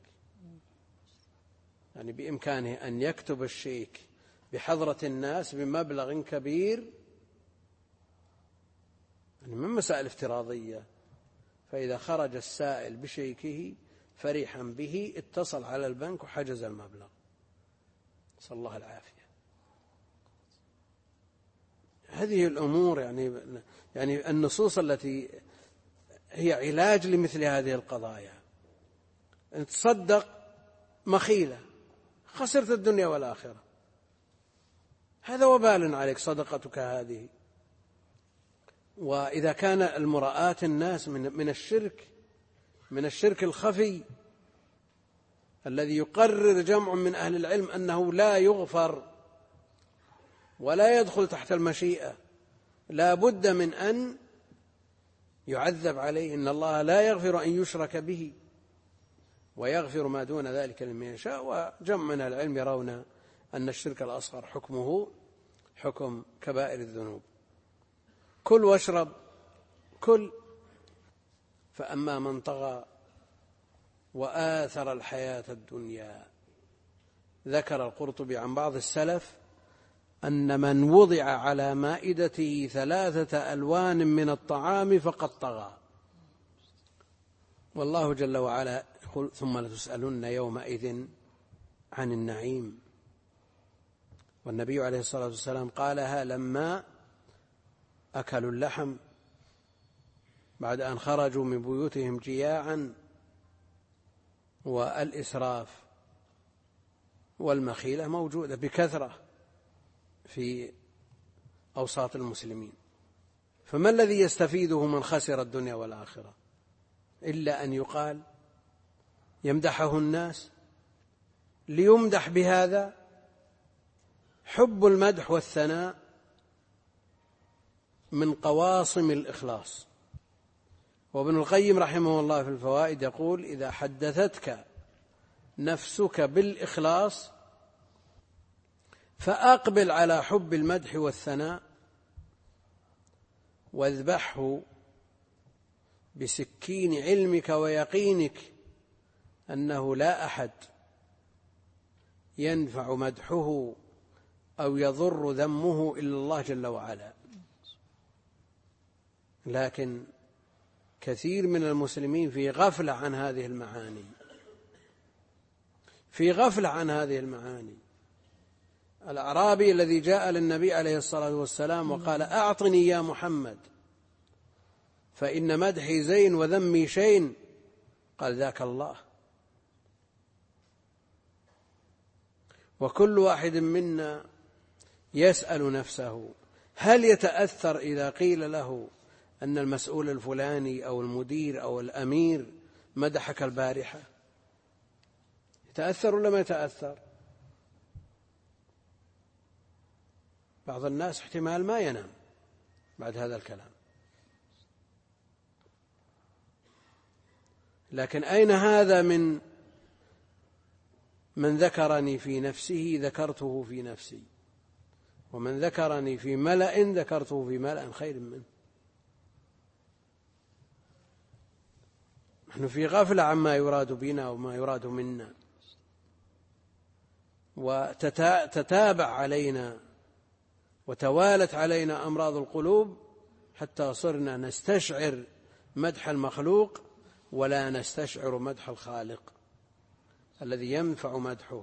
Speaker 1: يعني بإمكانه أن يكتب الشيك بحضرة الناس بمبلغ كبير، يعني من مسائل افتراضية. فإذا خرج السائل بشيكه فرحا به اتصل على البنك وحجز المبلغ، نسأل الله العافية. هذه الأمور يعني النصوص التي هي علاج لمثل هذه القضايا. أن تصدق مخيلة، خسرت الدنيا والآخرة، هذا وبال عليك صدقتك هذه. وإذا كان المراءة الناس من الشرك الخفي الذي يقرر جمع من أهل العلم أنه لا يغفر ولا يدخل تحت المشيئة، لا بد من أن يعذب عليه. إن الله لا يغفر أن يشرك به ويغفر ما دون ذلك لمن يشاء. وجمع من العلم يرون أن الشرك الأصغر حكمه حكم كبائر الذنوب. كل واشرب كل. فأما من طغى وآثر الحياة الدنيا. ذكر القرطبي عن بعض السلف أن من وضع على مائدته 3 ألوان من الطعام فقد طغى. والله جل وعلا يقول ثم لتسألن يومئذ عن النعيم. والنبي عليه الصلاة والسلام قالها لما أكلوا اللحم بعد أن خرجوا من بيوتهم جياعا. والإسراف والمخيلة موجودة بكثرة في أوساط المسلمين. فما الذي يستفيده من خسر الدنيا والآخرة إلا أن يقال يمدحه الناس ليمدح بهذا. حب المدح والثناء من قواصم الإخلاص. وابن القيم رحمه الله في الفوائد يقول إذا حدثتك نفسك بالإخلاص فأقبل على حب المدح والثناء واذبحه بسكين علمك ويقينك أنه لا أحد ينفع مدحه أو يضر ذمه إلا الله جل وعلا. لكن كثير من المسلمين في غفلة عن هذه المعاني، في غفلة عن هذه المعاني. الأعرابي الذي جاء للنبي عليه الصلاة والسلام وقال أعطني يا محمد فإن مدحي زين وذمي شين، قال ذاك الله. وكل واحد منا يسأل نفسه هل يتأثر إذا قيل له أن المسؤول الفلاني أو المدير أو الأمير مدحك البارحة؟ يتأثر ولا ما يتأثر؟ بعض الناس احتمال ما ينام بعد هذا الكلام. لكن أين هذا من ذكرني في نفسه ذكرته في نفسي، ومن ذكرني في ملأ ذكرته في ملأ خير منه. نحن في غفلة عما يراد بنا وما يراد منا، وتتابع علينا وتوالت علينا أمراض القلوب حتى صرنا نستشعر مدح المخلوق ولا نستشعر مدح الخالق الذي ينفع مدحه.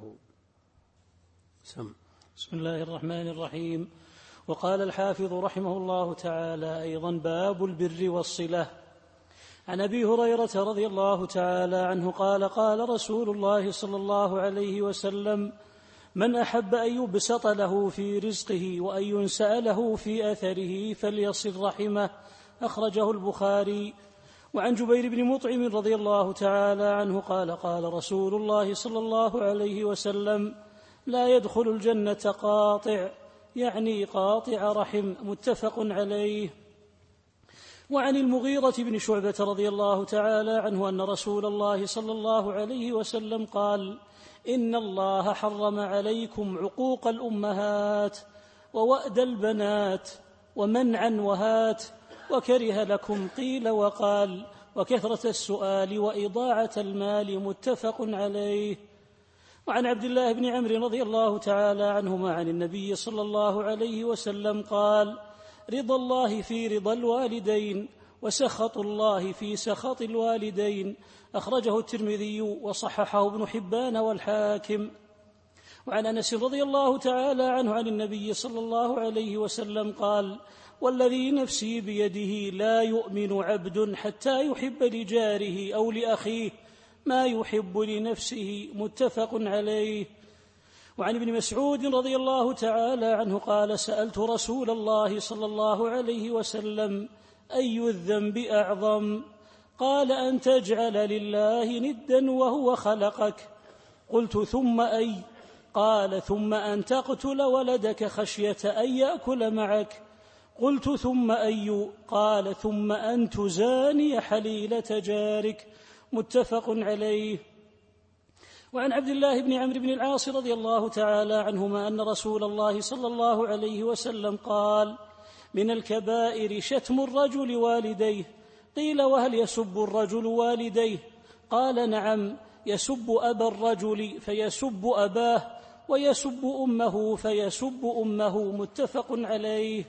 Speaker 2: بسم الله الرحمن الرحيم. وقال الحافظ رحمه الله تعالى أيضا باب البر والصلة. عن أبي هريرة رضي الله تعالى عنه قال قال رسول الله صلى الله عليه وسلم من أحب أن يبسط له في رزقه وأن ينسأ له في أثره فليصل رحمه، أخرجه البخاري. وعن جبير بن مطعم رضي الله تعالى عنه قال قال رسول الله صلى الله عليه وسلم لا يدخل الجنة قاطع، يعني قاطع رحم، متفق عليه. وعن المغيرة بن شعبة رضي الله تعالى عنه أن رسول الله صلى الله عليه وسلم قال إن الله حرم عليكم عقوق الأمهات ووأد البنات ومنعا وهات، وكره لكم قيل وقال وكثرة السؤال وإضاعة المال، متفق عليه. وعن عبد الله بن عمرو رضي الله تعالى عنهما عن النبي صلى الله عليه وسلم قال رضا الله في رضا الوالدين وسخط الله في سخط الوالدين، أخرجه الترمذي وصححه ابن حبان والحاكم. وعن أنس رضي الله تعالى عنه عن النبي صلى الله عليه وسلم قال: والذي نفسي بيده لا يؤمن عبد حتى يحب لجاره أو لأخيه ما يحب لنفسه. متفق عليه. وعن ابن مسعود رضي الله تعالى عنه قال: سألت رسول الله صلى الله عليه وسلم: أي الذنب أعظم؟ قال: أن تجعل لله ندا وهو خلقك. قلت: ثم أي؟ قال: ثم أن تقتل ولدك خشية أن يأكل معك. قلت: ثم أي؟ قال: ثم أن تزاني حليلة جارك. متفق عليه. وعن عبد الله بن عمرو بن العاص رضي الله تعالى عنهما أن رسول الله صلى الله عليه وسلم قال: من الكبائر شتم الرجل والديه. قيل: وهل يسب الرجل والديه؟ قال: نعم، يسب أبا الرجل فيسب أباه، ويسب أمه فيسب أمه. متفق عليه.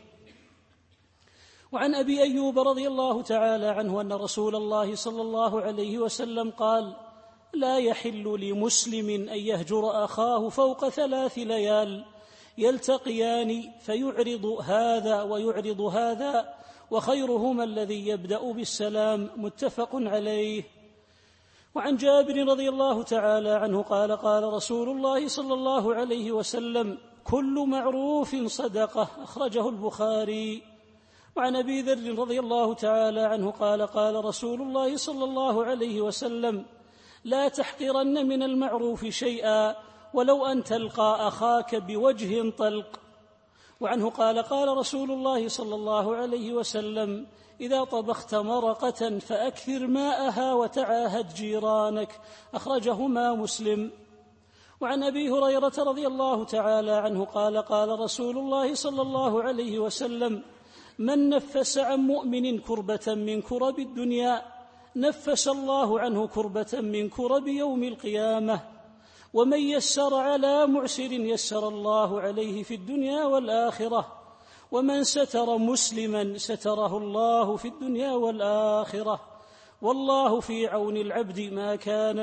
Speaker 2: وعن أبي أيوب رضي الله تعالى عنه أن رسول الله صلى الله عليه وسلم قال: لا يحل لمسلم أن يهجر أخاه فوق 3 ليال يلتقيان فيعرض هذا ويعرض هذا، وخيرهما الذي يبدأ بالسلام. متفق عليه. وعن جابر رضي الله تعالى عنه قال: قال رسول الله صلى الله عليه وسلم: كل معروف صدقة. أخرجه البخاري. وعن أبي ذر رضي الله تعالى عنه قال: قال رسول الله صلى الله عليه وسلم: لا تحقرن من المعروف شيئا ولو أن تلقى أخاك بوجه طلق. وعنه قال: قال رسول الله صلى الله عليه وسلم: إذا طبخت مرقة فأكثر ماءها وتعاهد جيرانك. أخرجهما مسلم. وعن أبي هريرة رضي الله تعالى عنه قال: قال رسول الله صلى الله عليه وسلم: من نفس عن مؤمن كربة من كرب الدنيا نفس الله عنه كربة من كرب يوم القيامة. ومن يسر على معسر يسر الله عليه في الدنيا والآخرة. ومن ستر مسلما ستره الله في الدنيا والآخرة. والله في عون العبد ما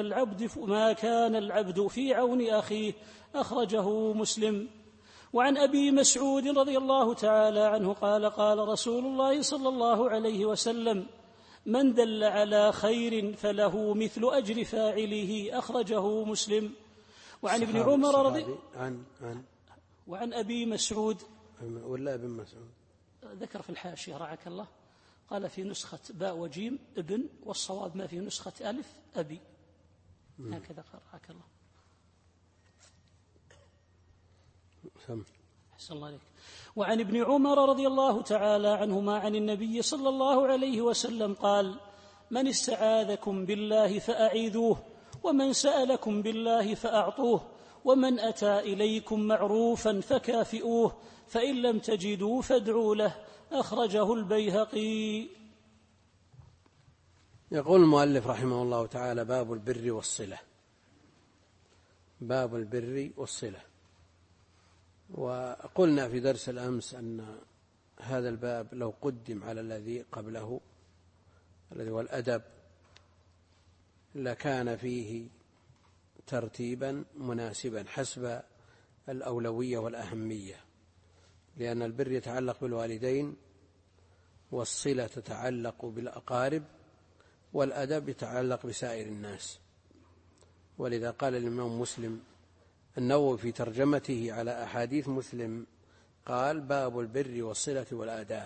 Speaker 2: كان العبد في عون أخيه. أخرجه مسلم. وعن أبي مسعود رضي الله تعالى عنه قال: قال رسول الله صلى الله عليه وسلم: من دل على خير فله مثل أجر فاعله. أخرجه مسلم. وعن ابن عمر وعن أبي مسعود
Speaker 1: ولا ابن مسعود
Speaker 2: ذكر في الحاشية رعاك الله، قال في نسخة باء وجيم ابن، والصواب ما في نسخة ألف أبي. هكذا قال رعاك الله. أحسن الله عليك. وعن ابن عمر رضي الله تعالى عنهما عن النبي صلى الله عليه وسلم قال: من استعاذكم بالله فأعيذوه، ومن سألكم بالله فأعطوه، ومن أتى إليكم معروفا فكافئوه، فإن لم تجدوا فادعوا له. أخرجه البيهقي.
Speaker 1: يقول المؤلف رحمه الله تعالى: باب البر والصلة. باب البر والصلة. وقلنا في درس الأمس أن هذا الباب لو قدم على الذي قبله الذي هو الأدب لكان فيه ترتيبا مناسبا حسب الأولوية والأهمية، لأن البر يتعلق بالوالدين، والصلة تتعلق بالأقارب، والأدب يتعلق بسائر الناس. ولذا قال الإمام مسلم النووي في ترجمته على أحاديث مسلم قال: باب البر والصلة والآداب،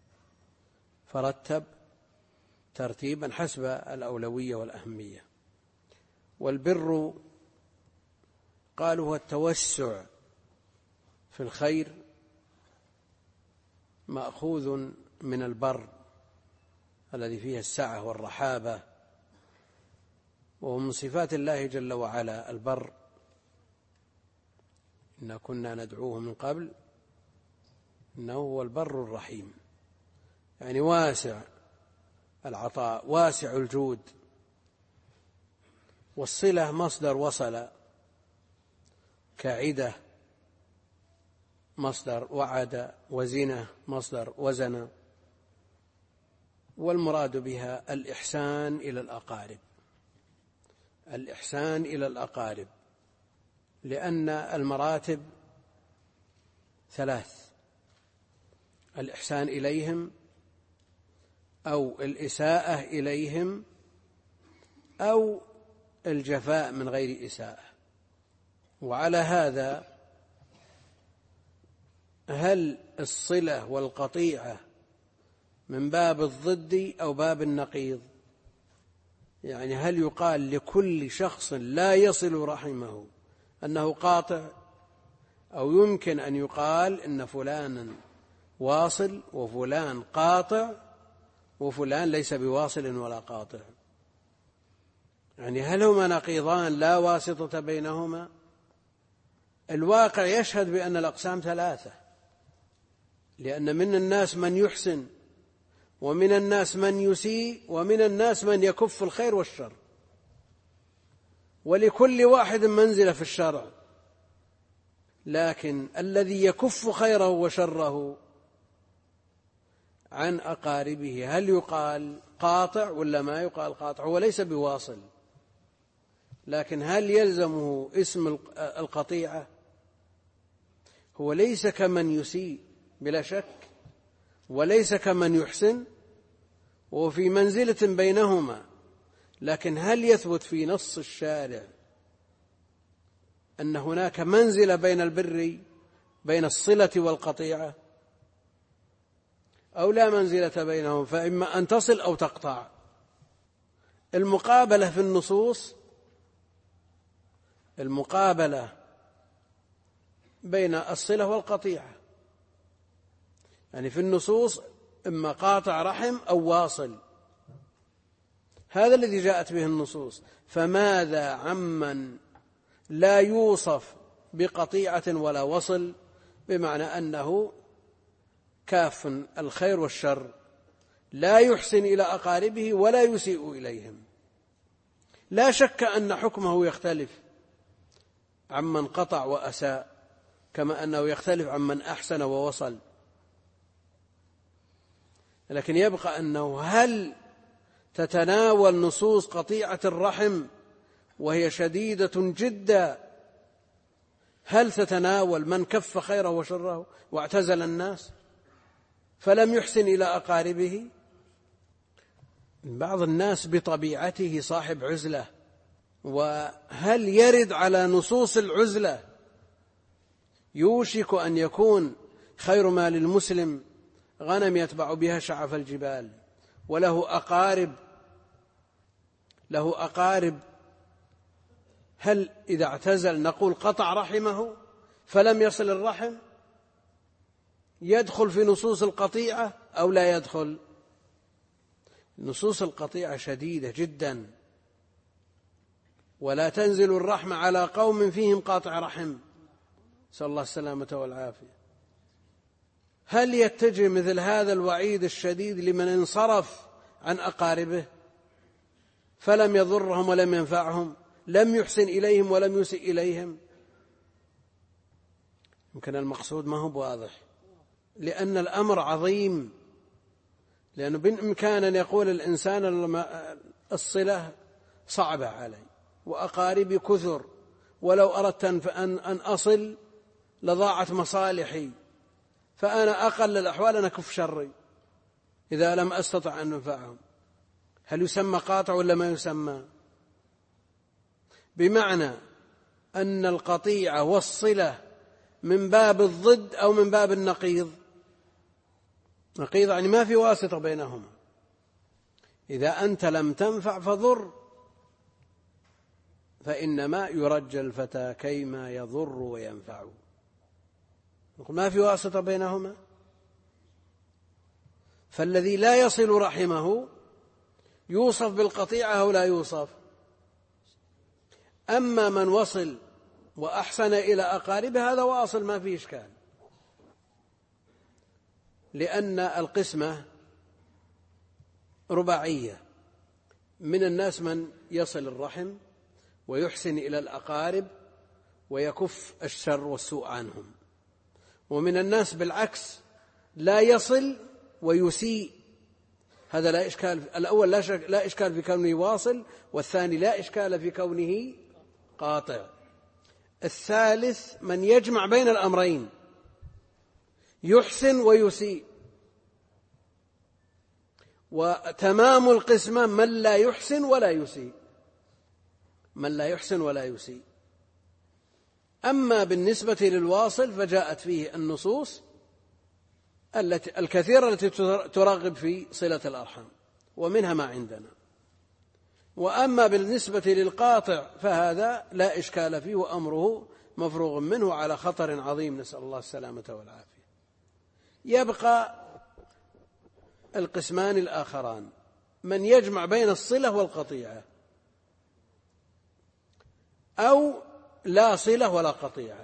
Speaker 1: فرتب ترتيبا حسب الأولوية والأهمية. والبر قالوا هو التوسع في الخير، مأخوذ من البر الذي فيه السعة والرحابة، ومن صفات الله جل وعلا البر. إنا كنا ندعوه من قبل إنه هو البر الرحيم، يعني واسع العطاء واسع الجود. والصلة مصدر وصل، كعدة مصدر وعد، وزنة مصدر وزن. والمراد بها الإحسان إلى الأقارب، الإحسان إلى الأقارب. لأن المراتب ثلاث: الإحسان إليهم أو الإساءة إليهم أو الجفاء من غير إساءة. وعلى هذا هل الصلة والقطيعة من باب الضد أو باب النقيض؟ يعني هل يقال لكل شخص لا يصل رحمه أنه قاطع، أو يمكن أن يقال إن فلانا واصل وفلان قاطع وفلان ليس بواصل ولا قاطع؟ يعني هل هما نقيضان لا واسطة بينهما؟ الواقع يشهد بأن الأقسام ثلاثة، لأن من الناس من يحسن ومن الناس من يسيء ومن الناس من يكف الخير والشر، ولكل واحد منزلة في الشرع، لكن الذي يكف خيره وشره عن أقاربه هل يقال قاطع ولا ما يقال قاطع؟ هو ليس بواصل، لكن هل يلزمه اسم القطيعة؟ هو ليس كمن يسيء بلا شك، وليس كمن يحسن، وفي منزلة بينهما، لكن هل يثبت في نص الشارع أن هناك منزلة بين البر، بين الصلة والقطيعة، أو لا منزلة بينهم؟ فإما أن تصل أو تقطع. المقابلة في النصوص، المقابلة بين الصلة والقطيعة، يعني في النصوص إما قاطع رحم أو واصل، هذا الذي جاءت به النصوص. فماذا عمن لا يوصف بقطيعة ولا وصل، بمعنى أنه كاف الخير والشر، لا يحسن إلى أقاربه ولا يسيء إليهم؟ لا شك أن حكمه يختلف عمن قطع وأساء، كما أنه يختلف عمن أحسن ووصل، لكن يبقى أنه هل تتناول نصوص قطيعة الرحم وهي شديدة جدا، هل تتناول من كف خيره وشره واعتزل الناس فلم يحسن إلى أقاربه؟ بعض الناس بطبيعته صاحب عزلة، وهل يرد على نصوص العزلة يوشك أن يكون خير ما للمسلم غنم يتبع بها شعف الجبال، وله أقارب، هل إذا اعتزل نقول قطع رحمه فلم يصل الرحم؟ يدخل في نصوص القطيعة أو لا يدخل؟ نصوص القطيعة شديدة جدا، ولا تنزل الرحمة على قوم فيهم قاطع رحم، نسأل الله السلامة والعافية. هل يتجه مثل هذا الوعيد الشديد لمن انصرف عن أقاربه فلم يضرهم ولم ينفعهم، لم يحسن إليهم ولم يسئ إليهم؟ يمكن المقصود ما هو واضح، لأن الأمر عظيم، لأنه بإمكان أن يقول الإنسان الصلة صعبة علي وأقاربي كثر، ولو أردت أن أصل لضاعت مصالحي، فأنا أقل الأحوال أن أكف شري إذا لم أستطع أن أنفعهم. هل يسمى قاطع ولا ما يسمى؟ بمعنى أن القطيعة والصلة من باب الضد أو من باب النقيض؟ نقيض يعني ما في واسطة بينهما، إذا أنت لم تنفع فضر، فإنما يرجى الفتى كيما يضر وينفع، نقول ما في واسطة بينهما. فالذي لا يصل رحمه يوصف بالقطيعة أو لا يوصف؟ أما من وصل وأحسن إلى أقاربه هذا واصل ما فيه إشكال، لأن القسمة رباعية: من الناس من يصل الرحم ويحسن إلى الأقارب ويكف الشر والسوء عنهم، ومن الناس بالعكس لا يصل ويسيء. هذا لا إشكال، الأول لا إشكال في كونه واصل، والثاني لا إشكال في كونه قاطع. الثالث من يجمع بين الأمرين، يحسن ويسيء. وتمام القسمة من لا يحسن ولا يسيء، من لا يحسن ولا يسيء. أما بالنسبة للواصل فجاءت فيه النصوص الكثيرة التي ترغب في صلة الأرحام، ومنها ما عندنا. وأما بالنسبة للقاطع فهذا لا إشكال فيه، وأمره مفروغ منه على خطر عظيم، نسأل الله السلامة والعافية. يبقى القسمان الآخران، من يجمع بين الصلة والقطيعة، أو لا صلة ولا قطيعة.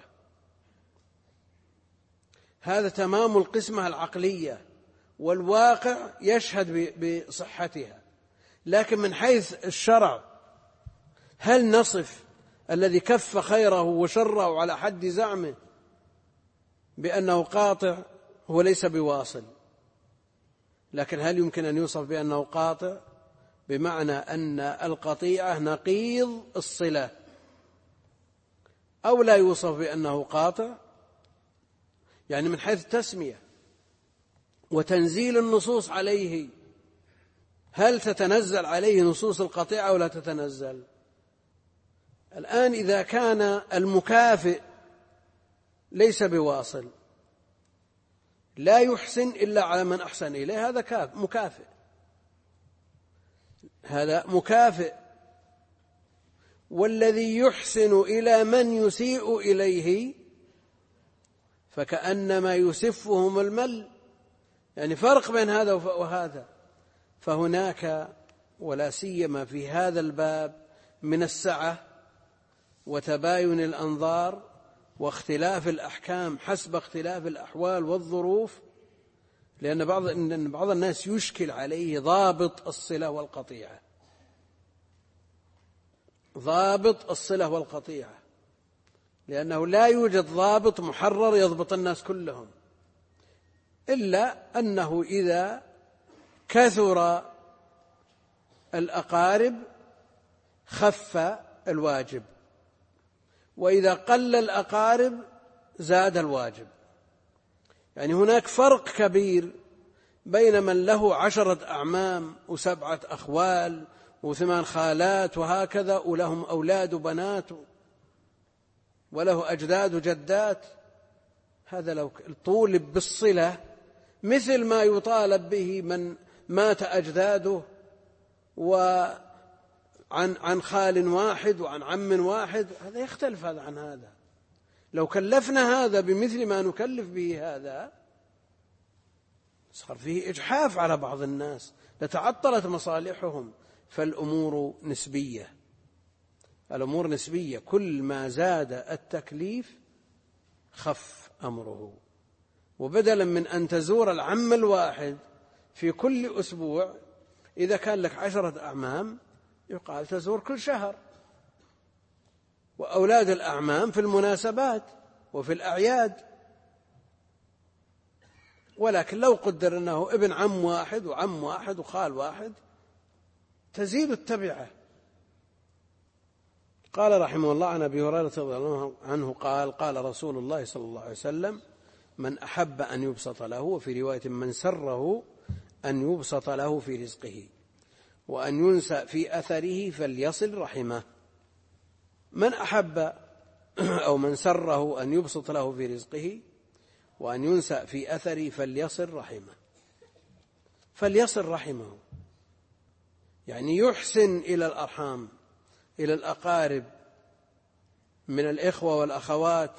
Speaker 1: هذا تمام القسمة العقلية، والواقع يشهد بصحتها. لكن من حيث الشرع، هل نصف الذي كف خيره وشره على حد زعمه بأنه قاطع؟ هو ليس بواصل، لكن هل يمكن أن يوصف بأنه قاطع؟ بمعنى أن القطيعة نقيض الصلة، أو لا يوصف بأنه قاطع؟ يعني من حيث التسمية وتنزيل النصوص عليه، هل تتنزل عليه نصوص القطيعة أو لا تتنزل؟ الآن إذا كان المكافئ ليس بواصل، لا يحسن إلا على من أحسن إليه، هذا مكافئ، هذا مكافئ. والذي يحسن إلى من يسيء إليه فكأنما يسفهم المل، يعني فرق بين هذا وهذا. فهناك ولا سيما في هذا الباب من السعة وتباين الأنظار واختلاف الأحكام حسب اختلاف الأحوال والظروف، لأن بعض الناس يشكل عليه ضابط الصلة والقطيعة، ضابط الصلة والقطيعة، لأنه لا يوجد ضابط محرر يضبط الناس كلهم، إلا أنه إذا كثر الأقارب خف الواجب، وإذا قل الأقارب زاد الواجب. يعني هناك فرق كبير بين من له 10 أعمام و7 أخوال و8 خالات وهكذا، ولهم أولاد وبنات وله أجداد وجدات، هذا لو طولب بالصلة مثل ما يطالب به من مات أجداده وعن خال واحد وعن عم واحد، هذا يختلف هذا عن هذا. لو كلفنا هذا بمثل ما نكلف به هذا صار فيه إجحاف على بعض الناس، لتعطلت مصالحهم. فالأمور نسبية، الأمور نسبية، كل ما زاد التكليف خف أمره. وبدلا من أن تزور العم الواحد في كل أسبوع، إذا كان لك 10 أعمام يقال تزور كل شهر، وأولاد الأعمام في المناسبات وفي الأعياد. ولكن لو قدر أنه ابن عم واحد وعم واحد وخال واحد تزيد التبعة. قال رحمه الله عن أبي هريرة رضي الله عنه قال قال رسول الله صلى الله عليه وسلم: من أحب أن يبسط له، وفي رواية من سره أن يبسط له في رزقه وأن ينسأ في أثره فليصل رحمه. من أحب أو من سره أن يبسط له في رزقه وأن ينسأ في أثره فليصل رحمه. فليصل رحمه يعني يحسن إلى الأرحام، إلى الأقارب من الإخوة والأخوات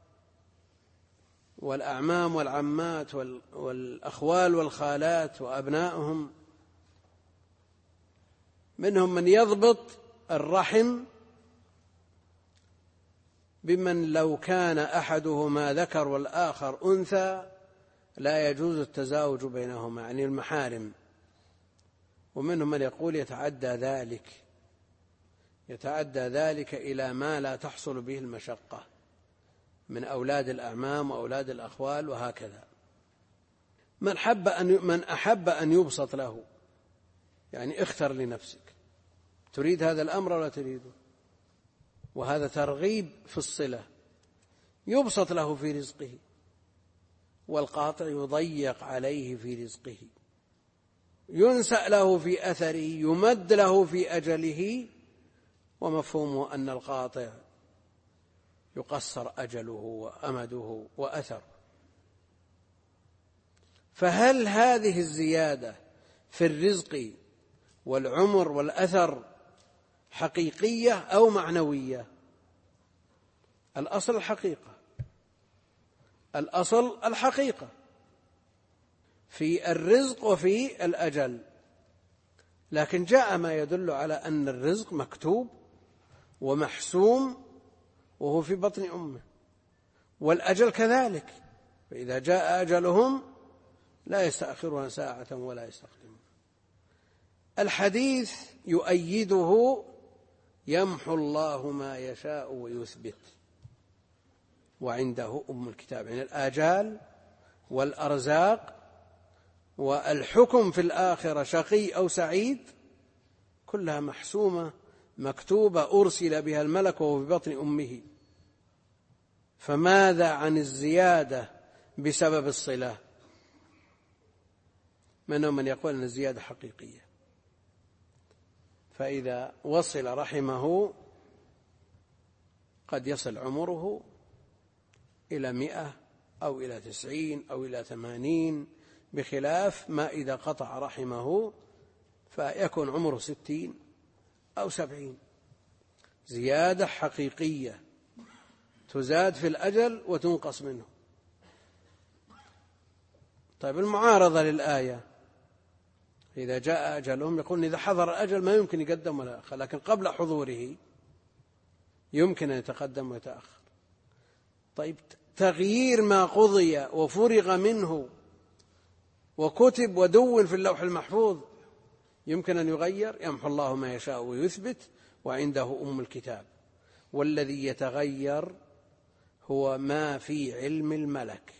Speaker 1: والأعمام والعمات والأخوال والخالات وأبنائهم. منهم من يضبط الرحم بمن لو كان أحدهما ذكر والآخر أنثى لا يجوز التزاوج بينهما، يعني المحارم. ومنهم من يقول يتعدى ذلك إلى ما لا تحصل به المشقة من أولاد الأعمام وأولاد الأخوال وهكذا. من أحب أن يبسط له، يعني اختر لنفسك، تريد هذا الأمر ولا تريده. وهذا ترغيب في الصلة، يبسط له في رزقه، والقاطع يضيق عليه في رزقه، ينسأ له في أثره، يمد له في أجله، ومفهومه أن القاطع يقصر أجله وأمده وأثره. فهل هذه الزيادة في الرزق والعمر والأثر حقيقية أو معنوية؟ الأصل الحقيقة، الأصل الحقيقة في الرزق وفي الأجل، لكن جاء ما يدل على أن الرزق مكتوب ومحسوم وهو في بطن أمه، والأجل كذلك، فإذا جاء أجلهم لا يستأخرون ساعة ولا يستقدمون. الحديث يؤيده: يمحو الله ما يشاء ويثبت وعنده أم الكتاب، يعني الآجال والأرزاق والحكم في الآخرة شقي أو سعيد كلها محسومة مكتوبة، أرسل بها الملك وهو في بطن أمه. فماذا عن الزيادة بسبب الصلة؟ منهم من يقول أن الزيادة حقيقية، فإذا وصل رحمه قد يصل عمره إلى 100 أو إلى 90 أو إلى 80، بخلاف ما إذا قطع رحمه فيكون عمره 60 أو 70. زيادة حقيقية تزاد في الأجل وتنقص منه. طيب المعارضة للآية: إذا جاء أجلهم، يقول إذا حضر الأجل ما يمكن يقدم ولا يأخر، لكن قبل حضوره يمكن أن يتقدم ويتأخر. طيب تغيير ما قضي وفرغ منه وكتب ودون في اللوح المحفوظ يمكن أن يغير؟ يمحو الله ما يشاء ويثبت وعنده أم الكتاب. والذي يتغير هو ما في علم الملك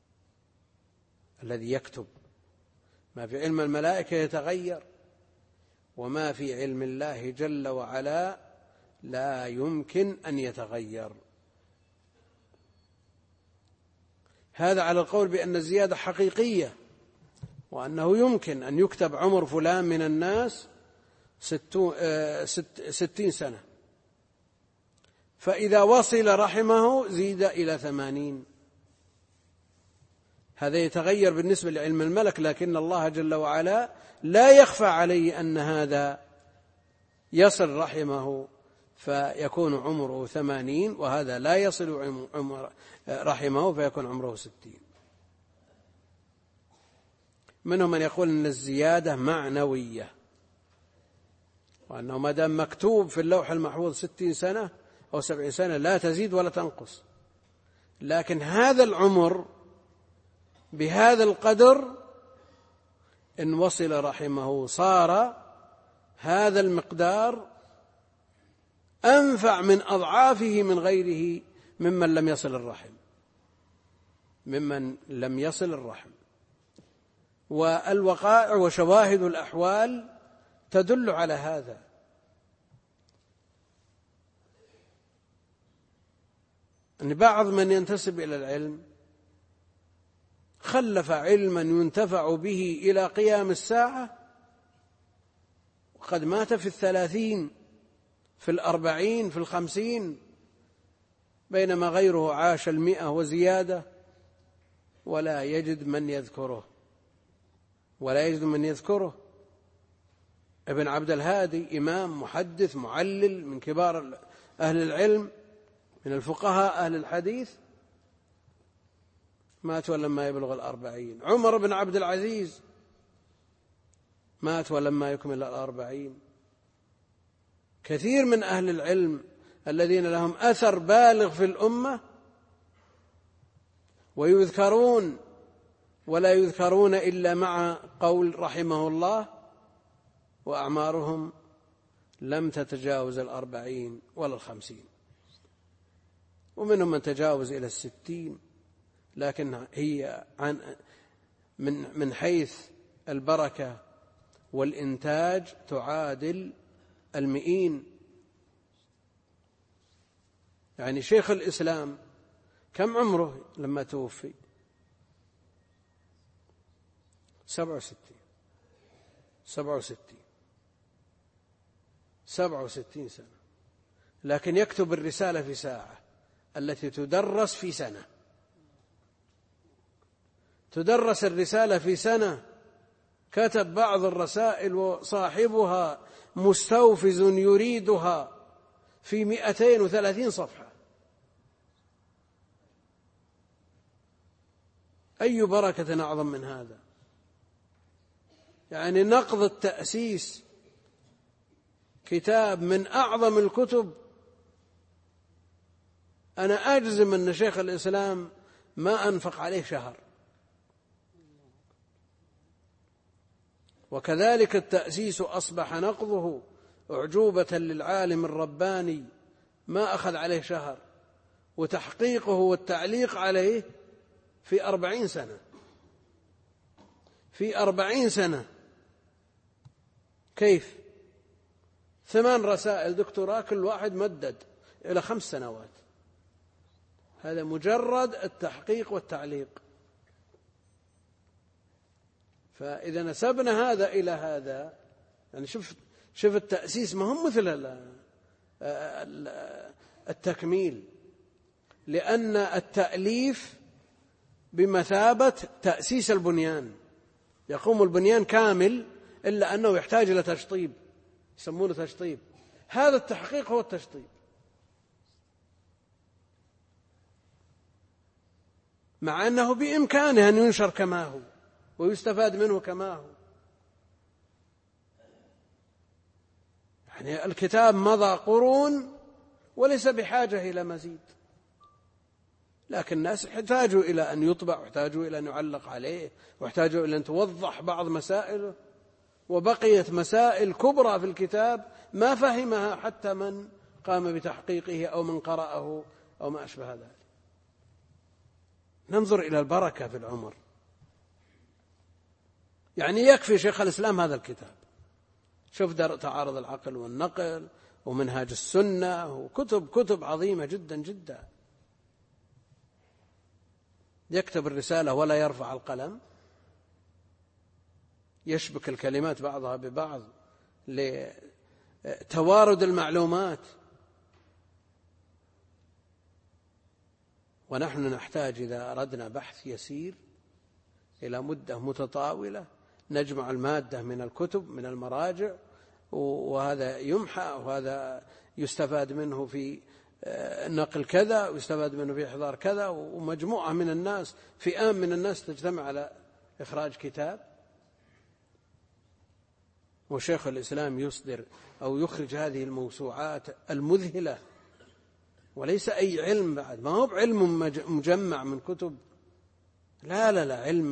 Speaker 1: الذي يكتب، ما في علم الملائكة يتغير، وما في علم الله جل وعلا لا يمكن أن يتغير. هذا على القول بأن الزيادة حقيقية، وأنه يمكن أن يكتب عمر فلان من الناس 60 سنة، فإذا وصل رحمه زيد إلى 80. هذا يتغير بالنسبة لعلم الملك، لكن الله جل وعلا لا يخفى عليه أن هذا يصل رحمه فيكون عمره 80، وهذا لا يصل رحمه فيكون عمره 60. منهم من يقول أن الزيادة معنوية، وأنه ما دام مكتوب في اللوح المحفوظ 60 سنة أو 70 سنة لا تزيد ولا تنقص، لكن هذا العمر بهذا القدر إن وصل رحمه صار هذا المقدار أنفع من أضعافه من غيره ممن لم يصل الرحم. والوقائع وشواهد الأحوال تدل على هذا. أن بعض من ينتسب إلى العلم خلف علما ينتفع به إلى قيام الساعة، وقد مات في 30 في 40 في 50، بينما غيره عاش 100 وزيادة ولا يجد من يذكره. ابن عبد الهادي إمام محدث معلل من كبار أهل العلم من الفقهاء أهل الحديث، مات ولما يبلغ 40. عمر بن عبد العزيز مات ولما يكمل 40. كثير من أهل العلم الذين لهم أثر بالغ في الأمة ويذكرون ولا يذكرون إلا مع قول رحمه الله، وأعمارهم لم تتجاوز 40 ولا 50، ومنهم من تجاوز إلى 60، لكن هي من حيث البركة والإنتاج تعادل 100. يعني شيخ الإسلام كم عمره لما توفي؟ 67 سنة، لكن يكتب الرسالة في ساعة التي تدرس في سنة. تدرس الرسالة في سنة. كتب بعض الرسائل وصاحبها مستوفز يريدها في 230 صفحة. أي بركة أعظم من هذا؟ يعني نقض التأسيس كتاب من أعظم الكتب. أنا أجزم أن شيخ الإسلام ما أنفق عليه شهر. وكذلك التأسيس أصبح نقضه أعجوبة للعالم الرباني، ما أخذ عليه شهر، وتحقيقه والتعليق عليه في 40 سنة. في 40 سنة كيف؟ 8 رسائل دكتوراه كل واحد مدد إلى 5 سنوات. هذا مجرد التحقيق والتعليق. فإذا نسبنا هذا إلى هذا، يعني شوف التأسيس ما هم مثل التكميل، لأن التأليف بمثابة تأسيس البنيان. يقوم البنيان كامل إلا أنه يحتاج إلى تشطيب، يسمونه تشطيب. هذا التحقيق هو التشطيب، مع أنه بإمكانه أن ينشر كما هو ويستفاد منه كما هو. يعني الكتاب مضى قرون وليس بحاجة إلى مزيد، لكن الناس يحتاجوا إلى أن يطبع، ويحتاجوا إلى أن يعلق عليه، ويحتاجوا إلى أن توضح بعض مسائله. وبقيت مسائل كبرى في الكتاب ما فهمها حتى من قام بتحقيقه أو من قرأه أو ما أشبه ذلك. ننظر إلى البركة في العمر. يعني يكفي شيخ الإسلام هذا الكتاب. شوف تعارض العقل والنقل ومنهاج السنة وكتب عظيمة جدا جدا. يكتب الرسالة ولا يرفع القلم، يشبك الكلمات بعضها ببعض لتوارد المعلومات. ونحن نحتاج إذا أردنا بحث يسير إلى مدة متطاولة، نجمع المادة من الكتب من المراجع، وهذا يمحى وهذا يستفاد منه في نقل كذا ويستفاد منه في إحضار كذا، ومجموعة من الناس، فئام من الناس تجتمع على إخراج كتاب. وشيخ الإسلام يصدر أو يخرج هذه الموسوعات المذهلة، وليس أي علم بعد، ما هو بعلم مجمع من كتب، لا علم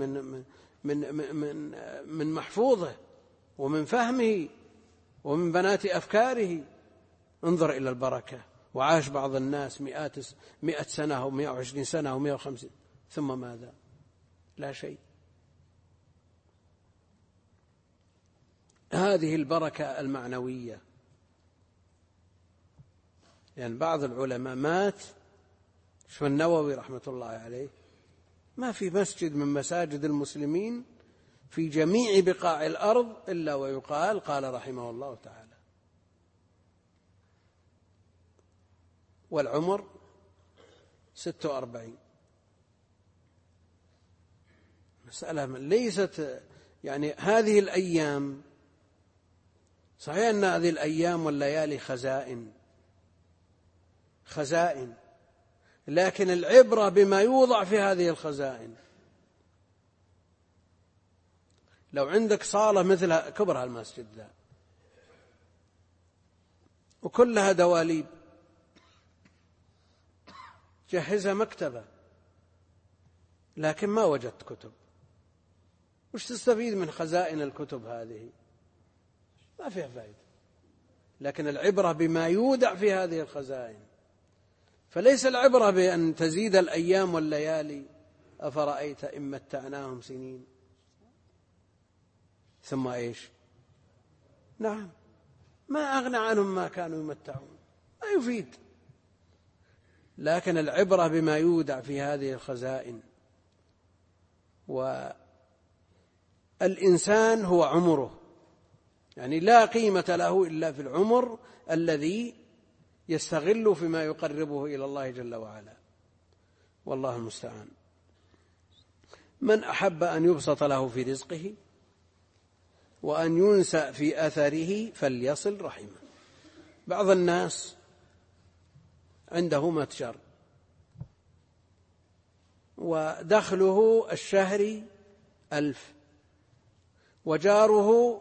Speaker 1: من محفوظه ومن فهمه ومن بنات أفكاره. انظر إلى البركة. وعاش بعض الناس 100 سنة أو 120 سنة أو 150، ثم ماذا؟ لا شيء. هذه البركة المعنوية. يعني بعض العلماء مات، شو النووي رحمة الله عليه، ما في مسجد من مساجد المسلمين في جميع بقاع الأرض إلا ويقال قال رحمه الله تعالى. والعمر 46. مسألة ليست يعني هذه الأيام، صحيح أن هذه الأيام والليالي خزائن، لكن العبرة بما يوضع في هذه الخزائن. لو عندك صالة مثل كبر المسجد ذا وكلها دواليب، جهزها مكتبة، لكن ما وجدت كتب، وش تستفيد من خزائن الكتب هذه؟ ما فيها فائدة. لكن العبرة بما يودع في هذه الخزائن. فليس العبرة بأن تزيد الأيام والليالي. أفرأيت إن متعناهم سنين ثم إيش؟ نعم، ما أغنى عنهم ما كانوا يمتعون، ما يفيد. لكن العبرة بما يودع في هذه الخزائن. والإنسان هو عمره، يعني لا قيمة له إلا في العمر الذي يستغل فيما يقربه إلى الله جل وعلا، والله المستعان. من أحب أن يبسط له في رزقه وأن ينسأ في أثره فليصل رحمه. بعض الناس عنده متجر ودخله الشهري 1000 وجاره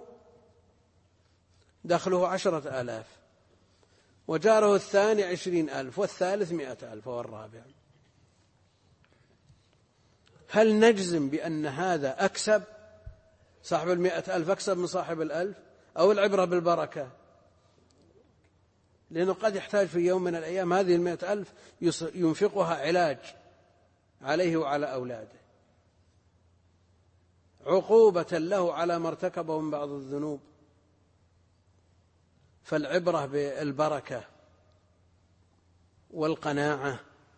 Speaker 1: دخله 10,000 وجاره الثاني 20,000 والثالث 100,000 والرابع. هل نجزم بأن هذا أكسب؟ صاحب 100,000 أكسب من صاحب 1000؟ أو العبرة بالبركة؟ لأنه قد يحتاج في يوم من الأيام هذه 100,000 ينفقها علاج عليه وعلى أولاده، عقوبة له على ما ارتكبه من بعض الذنوب. فالعبرة بالبركة والقناعة،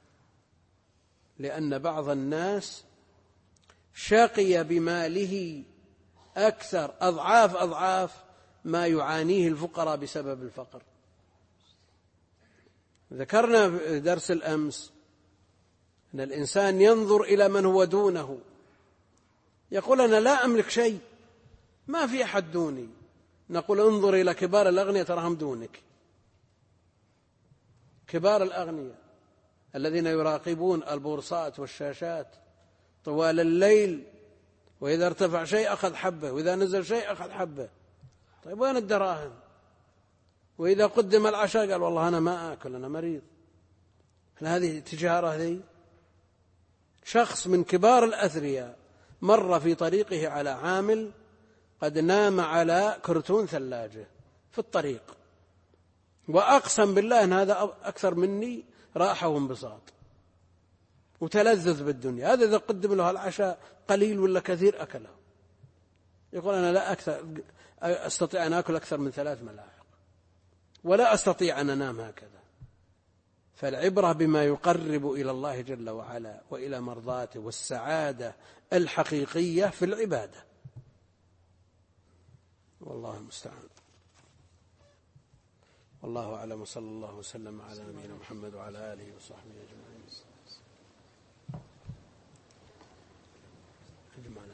Speaker 1: لأن بعض الناس شقي بماله أكثر أضعاف ما يعانيه الفقراء بسبب الفقر. ذكرنا في درس الأمس أن الإنسان ينظر إلى من هو دونه، يقول أنا لا أملك شيء، ما في أحد دوني. نقول انظر إلى كبار الأغنياء تراهم دونك. كبار الأغنياء الذين يراقبون البورصات والشاشات طوال الليل، وإذا ارتفع شيء أخذ حبه، وإذا نزل شيء أخذ حبه. طيب وين الدراهم؟ وإذا قدم العشاء قال والله أنا ما آكل، أنا مريض. هل هذه تجارة ذي؟ شخص من كبار الأثرياء مر في طريقه على عامل قد نام على كرتون ثلاجة في الطريق، وأقسم بالله أن هذا أكثر مني راحة وانبساط وتلذذ بالدنيا. هذا إذا قدم له العشاء قليل ولا كثير أكله. يقول أنا لا أستطيع أن أكل أكثر من 3 ملاعق، ولا أستطيع أن أنام هكذا. فالعبرة بما يقرب إلى الله جل وعلا وإلى مرضاته، والسعادة الحقيقية في العبادة، والله المستعان. والله أعلم، وصلى الله وسلم على نبينا محمد وعلى آله وصحبه أجمعين.